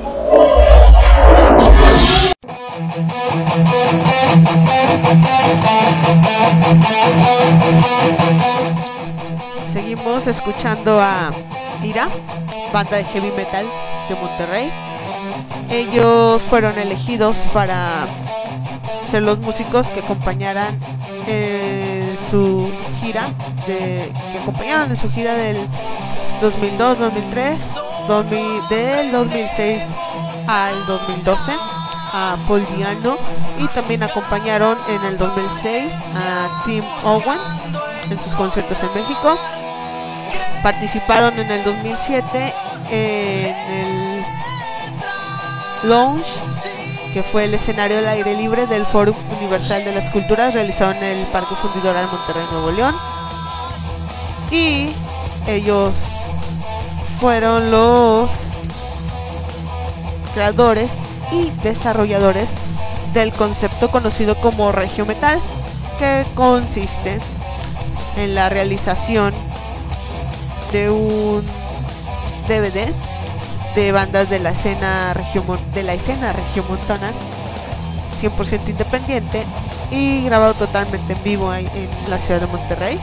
Seguimos escuchando a Ira, banda de heavy metal de Monterrey. Ellos fueron elegidos para ser los músicos que acompañaran su gira que acompañaron en su gira del 2002, 2003, del 2006 al 2012 a Paul Diano, y también acompañaron en el 2006 a Tim Owens en sus conciertos en México. Participaron en el 2007 en el Lounge, que fue el escenario al aire libre del Foro Universal de las Culturas, realizado en el Parque Fundidora de Monterrey, Nuevo León. Y ellos fueron los creadores y desarrolladores del concepto conocido como regiometal, que consiste en la realización de un DVD de bandas de la escena regiomontana 100% independiente y grabado totalmente en vivo en la ciudad de Monterrey.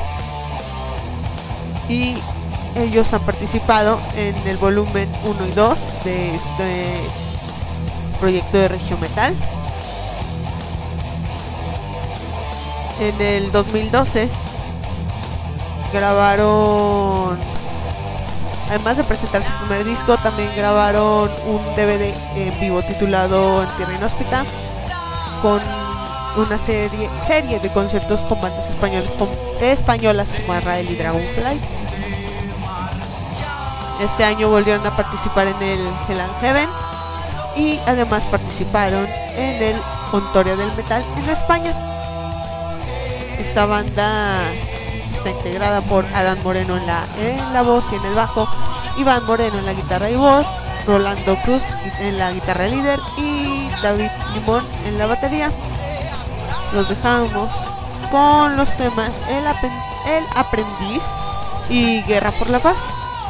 Y ellos han participado en el volumen 1 y 2 de este proyecto de regiometal. En el 2012 grabaron, además de presentar su primer disco, también grabaron un DVD en vivo titulado En Tierra Inhóspita, con una serie de conciertos con bandas españolas como Arrael y Dragonfly. Este año volvieron a participar en el Hell and Heaven y además participaron en el Ontoria del Metal en España. Esta banda está integrada por Adán Moreno en la voz y en el bajo, Iván Moreno en la guitarra y voz, Rolando Cruz en la guitarra líder y David Limón en la batería. Los dejamos con los temas El Aprendiz y Guerra por la Paz.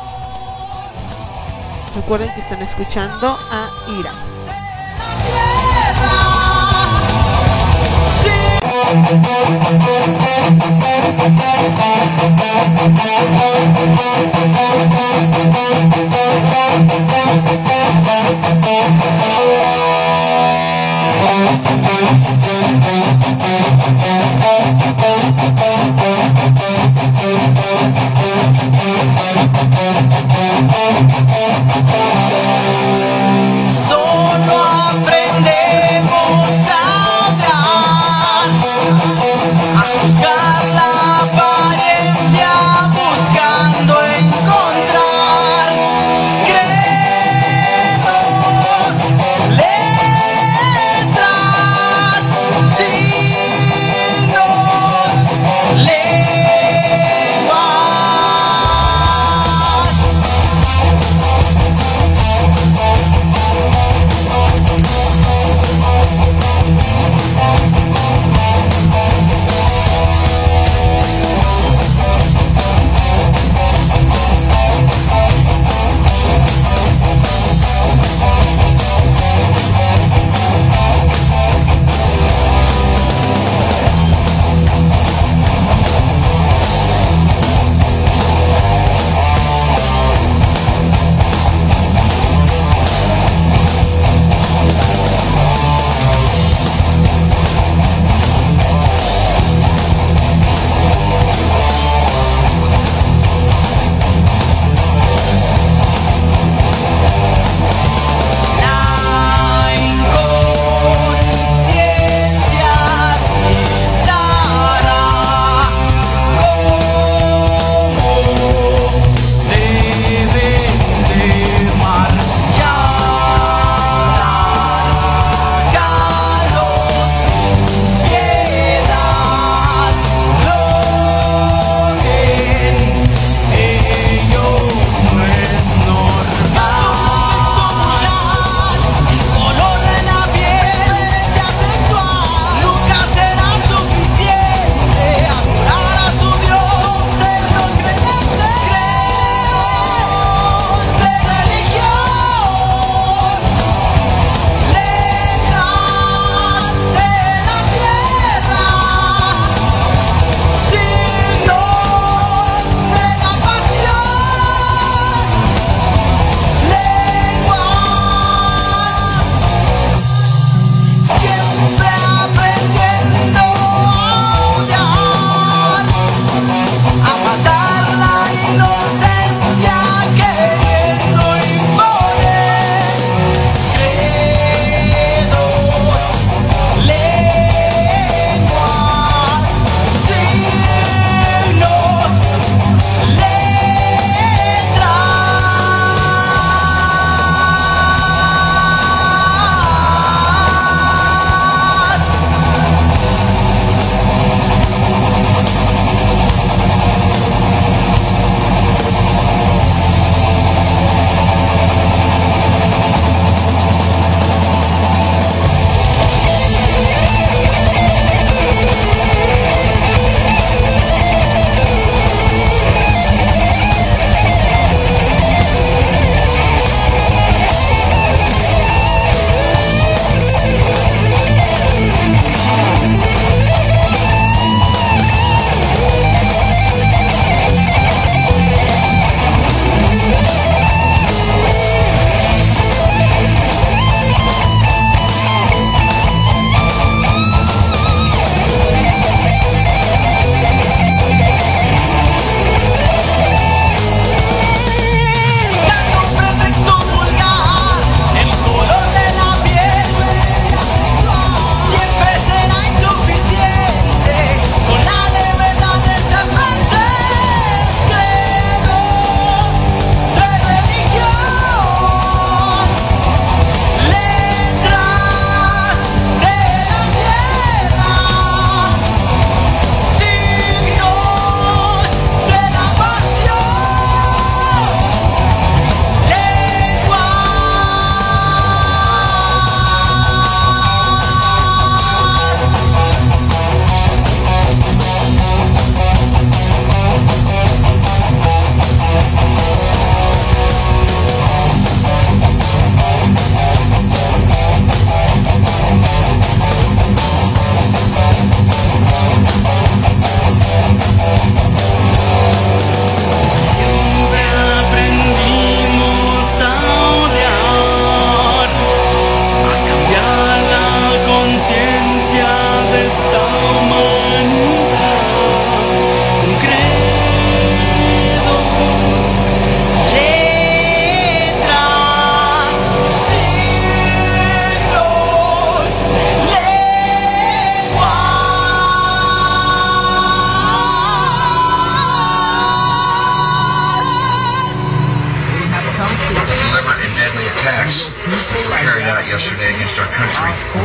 Recuerden que están escuchando a Ira. Solo aprendemos a hablar.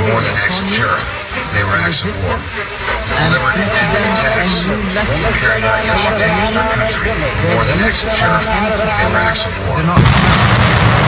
more than acts of terror. They were acts of war. Deliberate intended attacks won't carry out yesterday against our country. More than acts of terror. They were acts of war.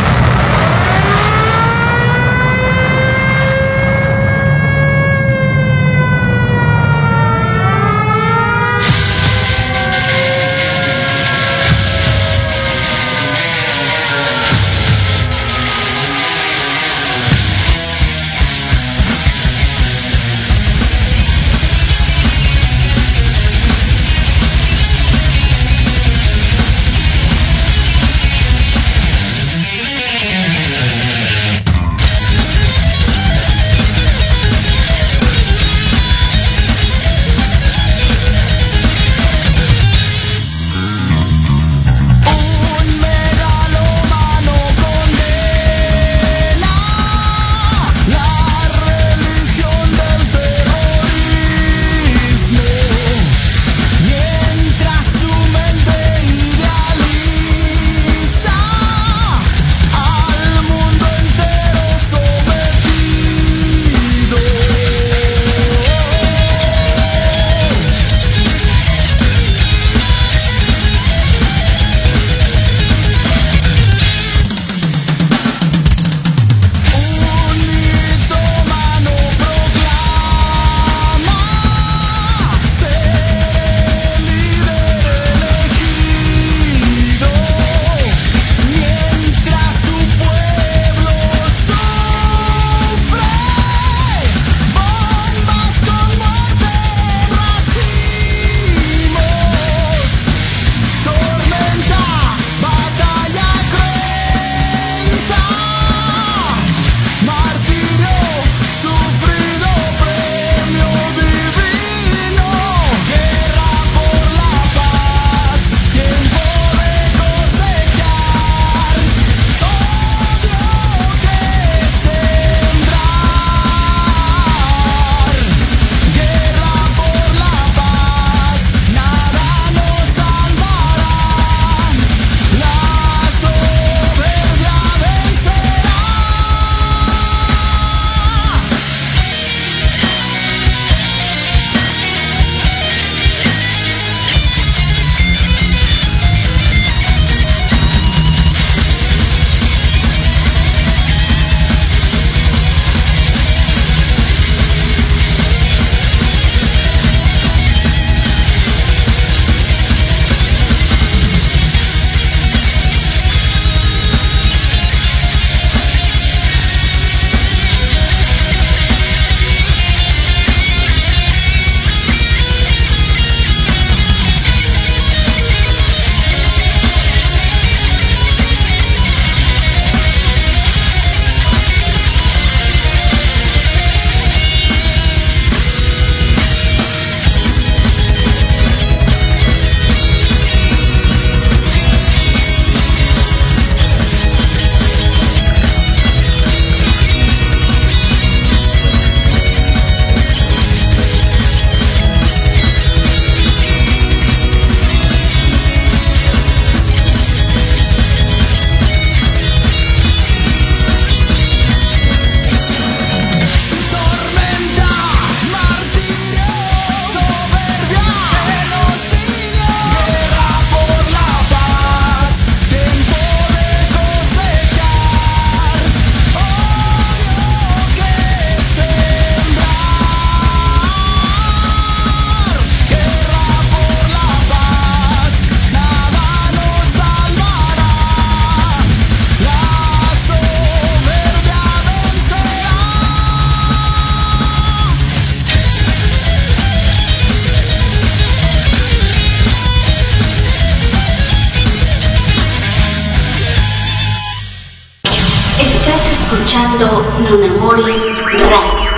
escuchando Non Amoris Radio.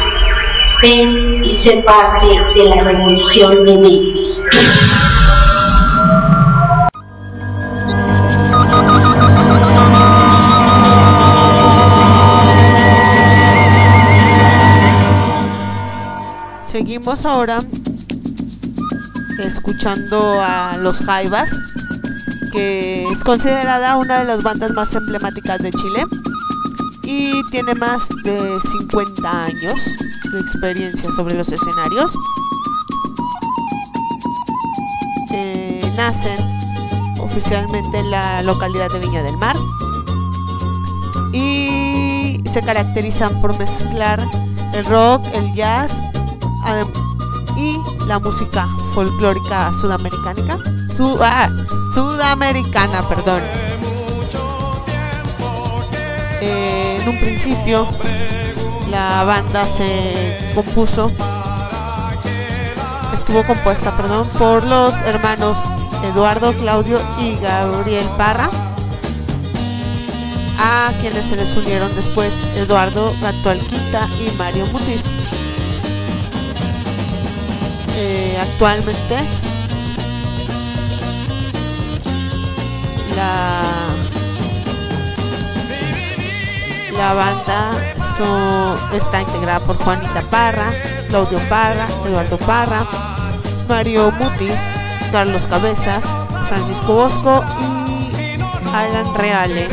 Ven y sé parte de la revolución de medios. Seguimos ahora escuchando a los Jaivas, que es considerada una de las bandas más emblemáticas de Chile. y tiene más de 50 años de experiencia sobre los escenarios. Nacen oficialmente en la localidad de Viña del Mar y se caracterizan por mezclar el rock, el jazz y la música folclórica sudamericana, perdón. En un principio la banda estuvo compuesta por los hermanos Eduardo, Claudio y Gabriel Parra, a quienes se les unieron después Eduardo Gato Alquita y Mario Mutis. Actualmente la banda está integrada por Juanita Parra, Claudio Parra, Eduardo Parra, Mario Mutis, Carlos Cabezas, Francisco Bosco y Alan Reale.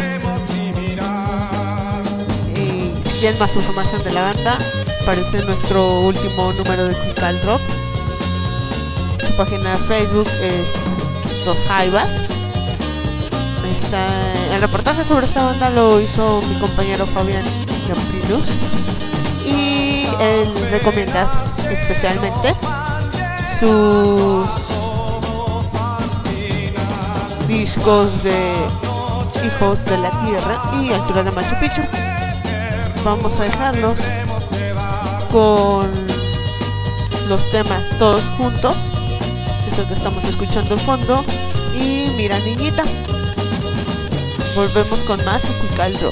Si quieren más información de la banda, aparece en nuestro último número de Critical Rock. Su página de Facebook es Dos Jaivas. El reportaje sobre esta banda lo hizo mi compañero Fabián Campilus y él recomienda especialmente sus discos de Hijos de la Tierra y Altura de Machu Picchu. Vamos a dejarlos con los temas todos juntos, eso que estamos escuchando en fondo, y Mira Niñita. Volvemos con más Critical Rock.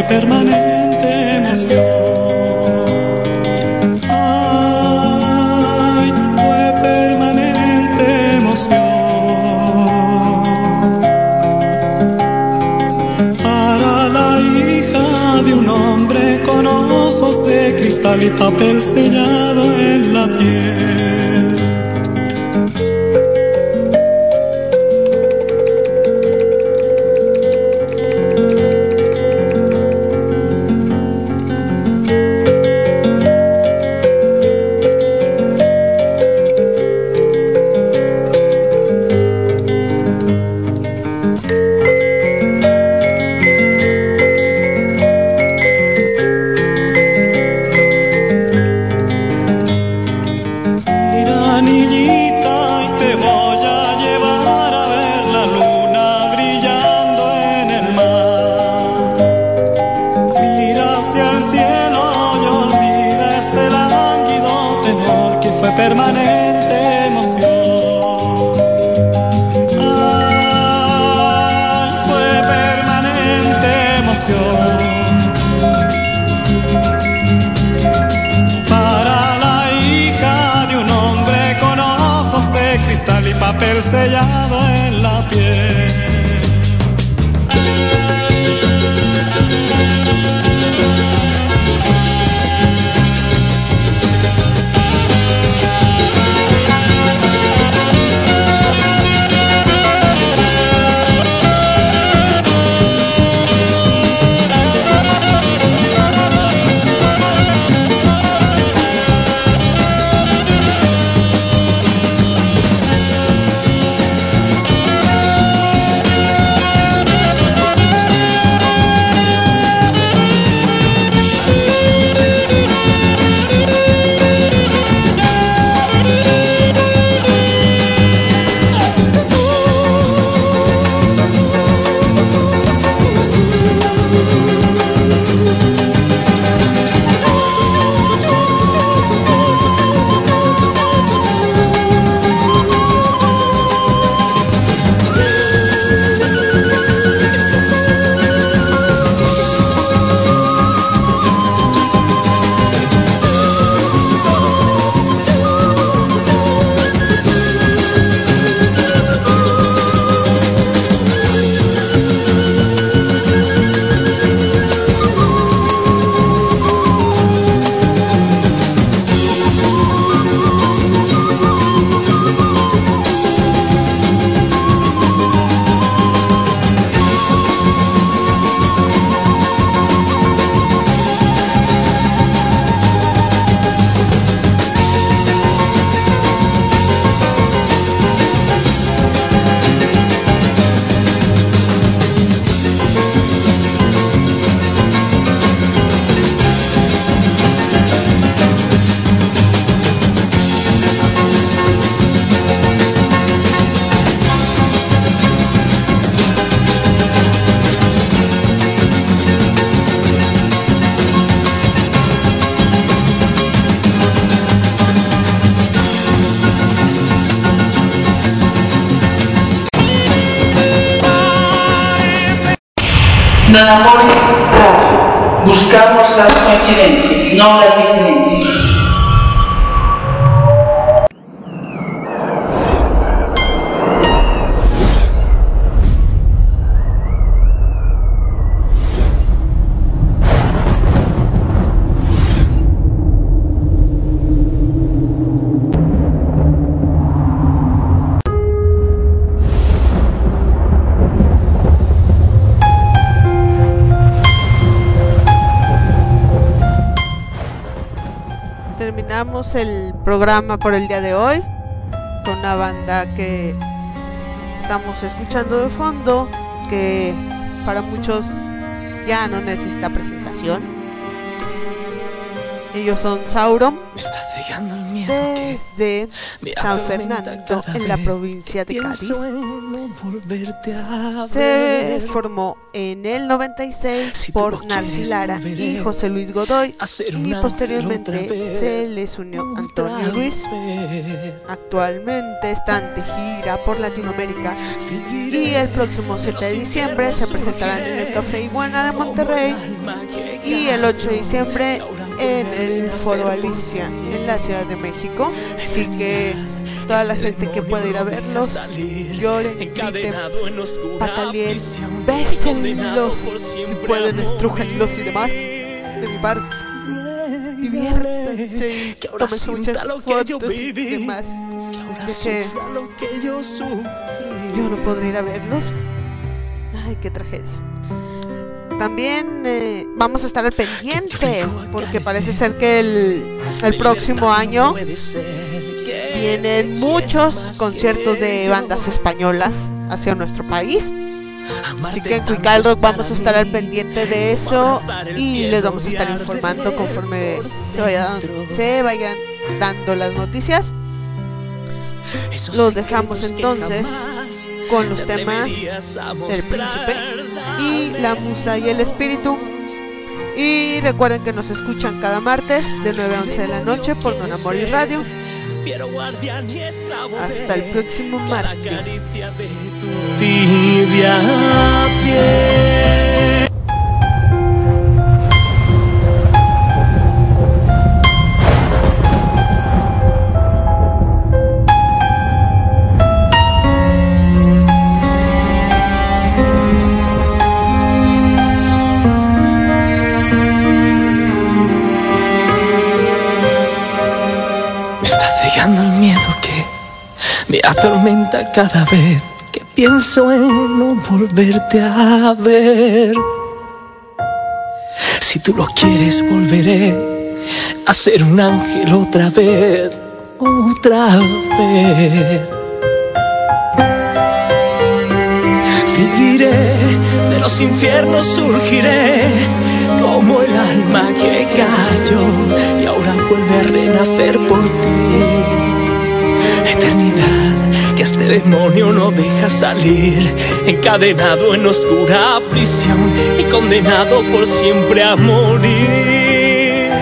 permanente emoción. Ay, fue permanente emoción. Para la hija de un hombre con ojos de cristal y papel sellado en la piel. Permanente emoción. Ay, fue permanente emoción. Para la hija de un hombre con ojos de cristal y papel sellado en la piel. Non amoris ratio. Buscamos las coincidencias, no las diferencias. Terminamos el programa por el día de hoy con una banda que estamos escuchando de fondo, que para muchos ya no necesita presentación. Ellos son Sauron, desde San Fernando, en la provincia de Cádiz. Se formó en el 96 por Narci Lara y José Luis Godoy, y posteriormente se les unió Antonio Ruiz. Actualmente están de gira por Latinoamérica y el próximo 7 de diciembre se presentarán en el Café Iguana de Monterrey y el 8 de diciembre en el Foro Alicia en la Ciudad de México. Así que toda la gente que pueda ir a verlos, lloren, griten, patalien, bésenlos, si pueden, estrújenlos y demás. De mi parte, diviértanse y tómense muchas fotos y demás, ya que yo no podré ir a verlos. Ay, qué tragedia. También vamos a estar al pendiente, porque parece ser que el próximo año vienen muchos conciertos de bandas españolas hacia nuestro país. Así que en Cuical Rock vamos a estar al pendiente de eso y les vamos a estar informando conforme se vayan dando las noticias. Los dejamos entonces con los temas del Príncipe y La Musa y el Espíritu. Y recuerden que nos escuchan cada martes de 9 a 11 de la noche por Non Amoris Radio. Hasta el próximo martes. El miedo que me atormenta cada vez que pienso en no volverte a ver. Si tú lo quieres, volveré a ser un ángel otra vez, otra vez. Viviré, de los infiernos surgiré, como el alma que cayó y ahora vuelve a renacer por ti. Eternidad que este demonio no deja salir, encadenado en oscura prisión y condenado por siempre a morir.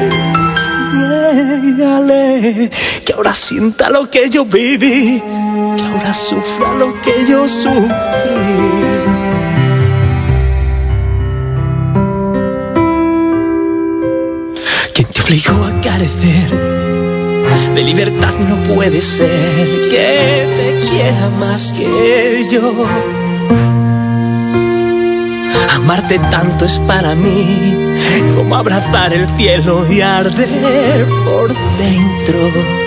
Llégale, que ahora sienta lo que yo viví, que ahora sufra lo que yo sufrí. ¿Quién te obligó a carecer de libertad? No puede ser que te quiera más que yo. Amarte tanto es para mí como abrazar el cielo y arder por dentro.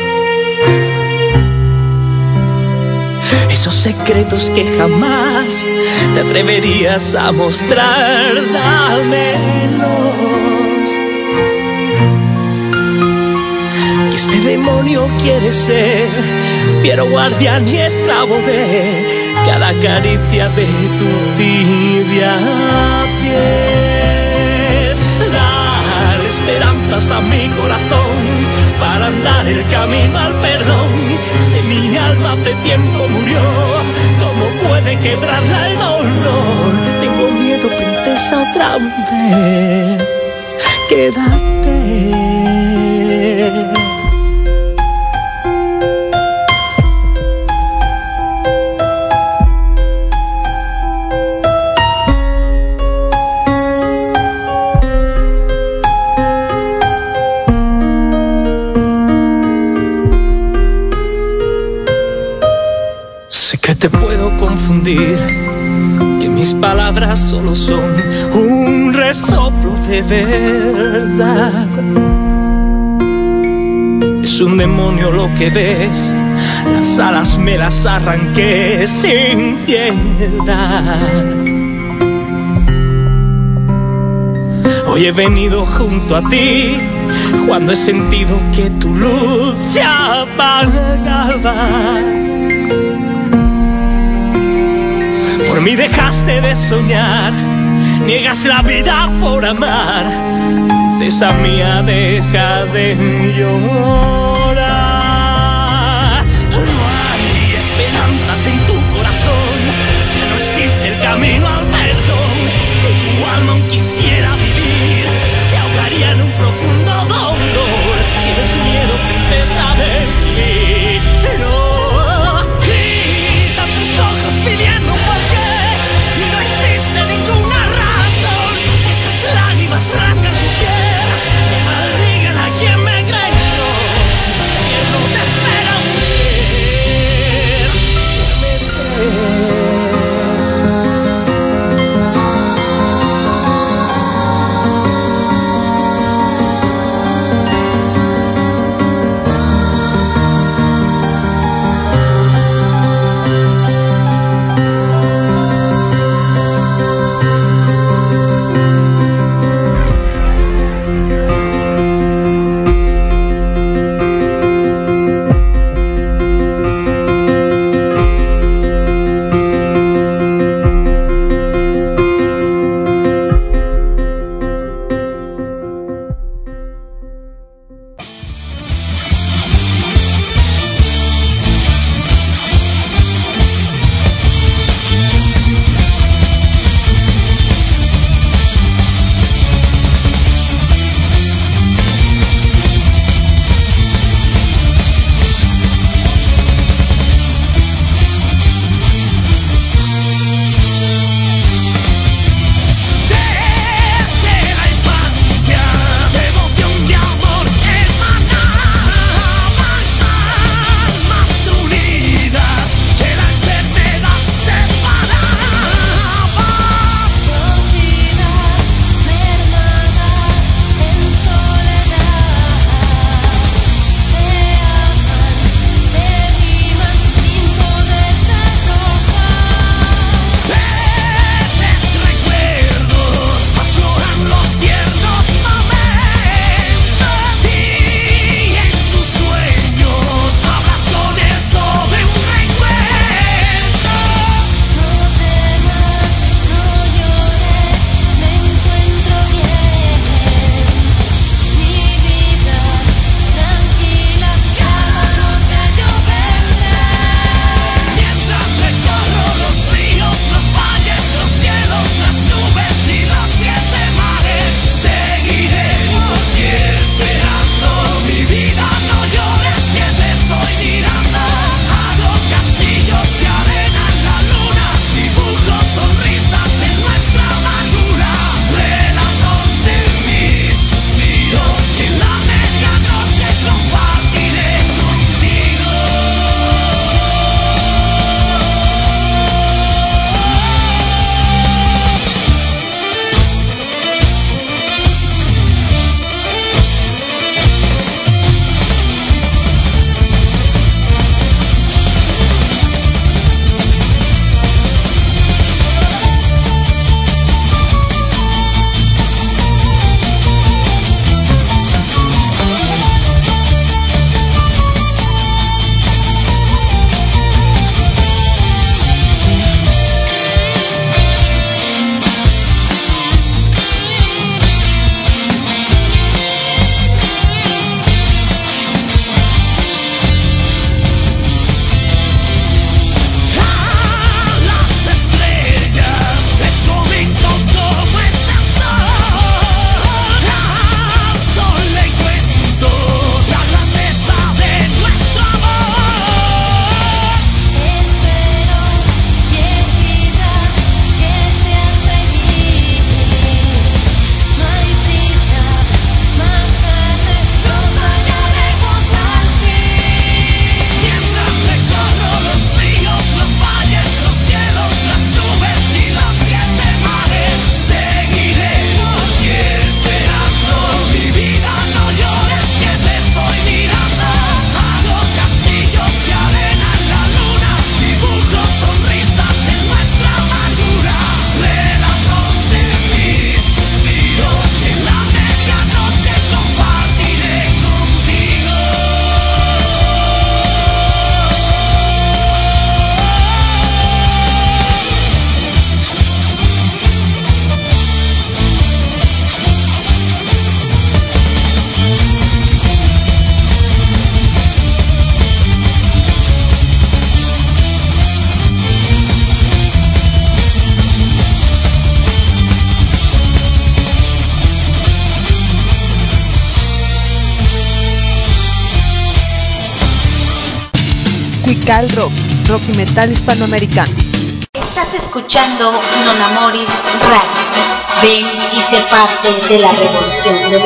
Esos secretos que jamás te atreverías a mostrar, dámelos. Este demonio quiere ser fiero guardián y esclavo de cada caricia de tu tibia piel. Dar esperanzas a mi corazón para andar el camino al perdón. Si mi alma hace tiempo murió, ¿cómo puede quebrarla el dolor? Tengo miedo, princesa, otra vez. Quédate. Te puedo confundir, que mis palabras solo son un resoplo de verdad. Es un demonio lo que ves, las alas me las arranqué sin piedad. Hoy he venido junto a ti cuando he sentido que tu luz se apagaba. Por mí dejaste de soñar, niegas la vida por amar. princesa mía, deja de llorar. No hay esperanzas en tu corazón, ya no existe el camino al perdón. Si tu alma aún quisiera vivir, se ahogaría en un profundo dolor. Tienes miedo, princesa, de mí. No, gritan tus ojos pidiendo un porqué y no existe ninguna razón. Si sus lágrimas rasgan tu piel, que maldigan a quien me engañó. Cuical Rock, rock y metal hispanoamericano. Estás escuchando Non Amoris Radio. Ven y sé parte de la revolución de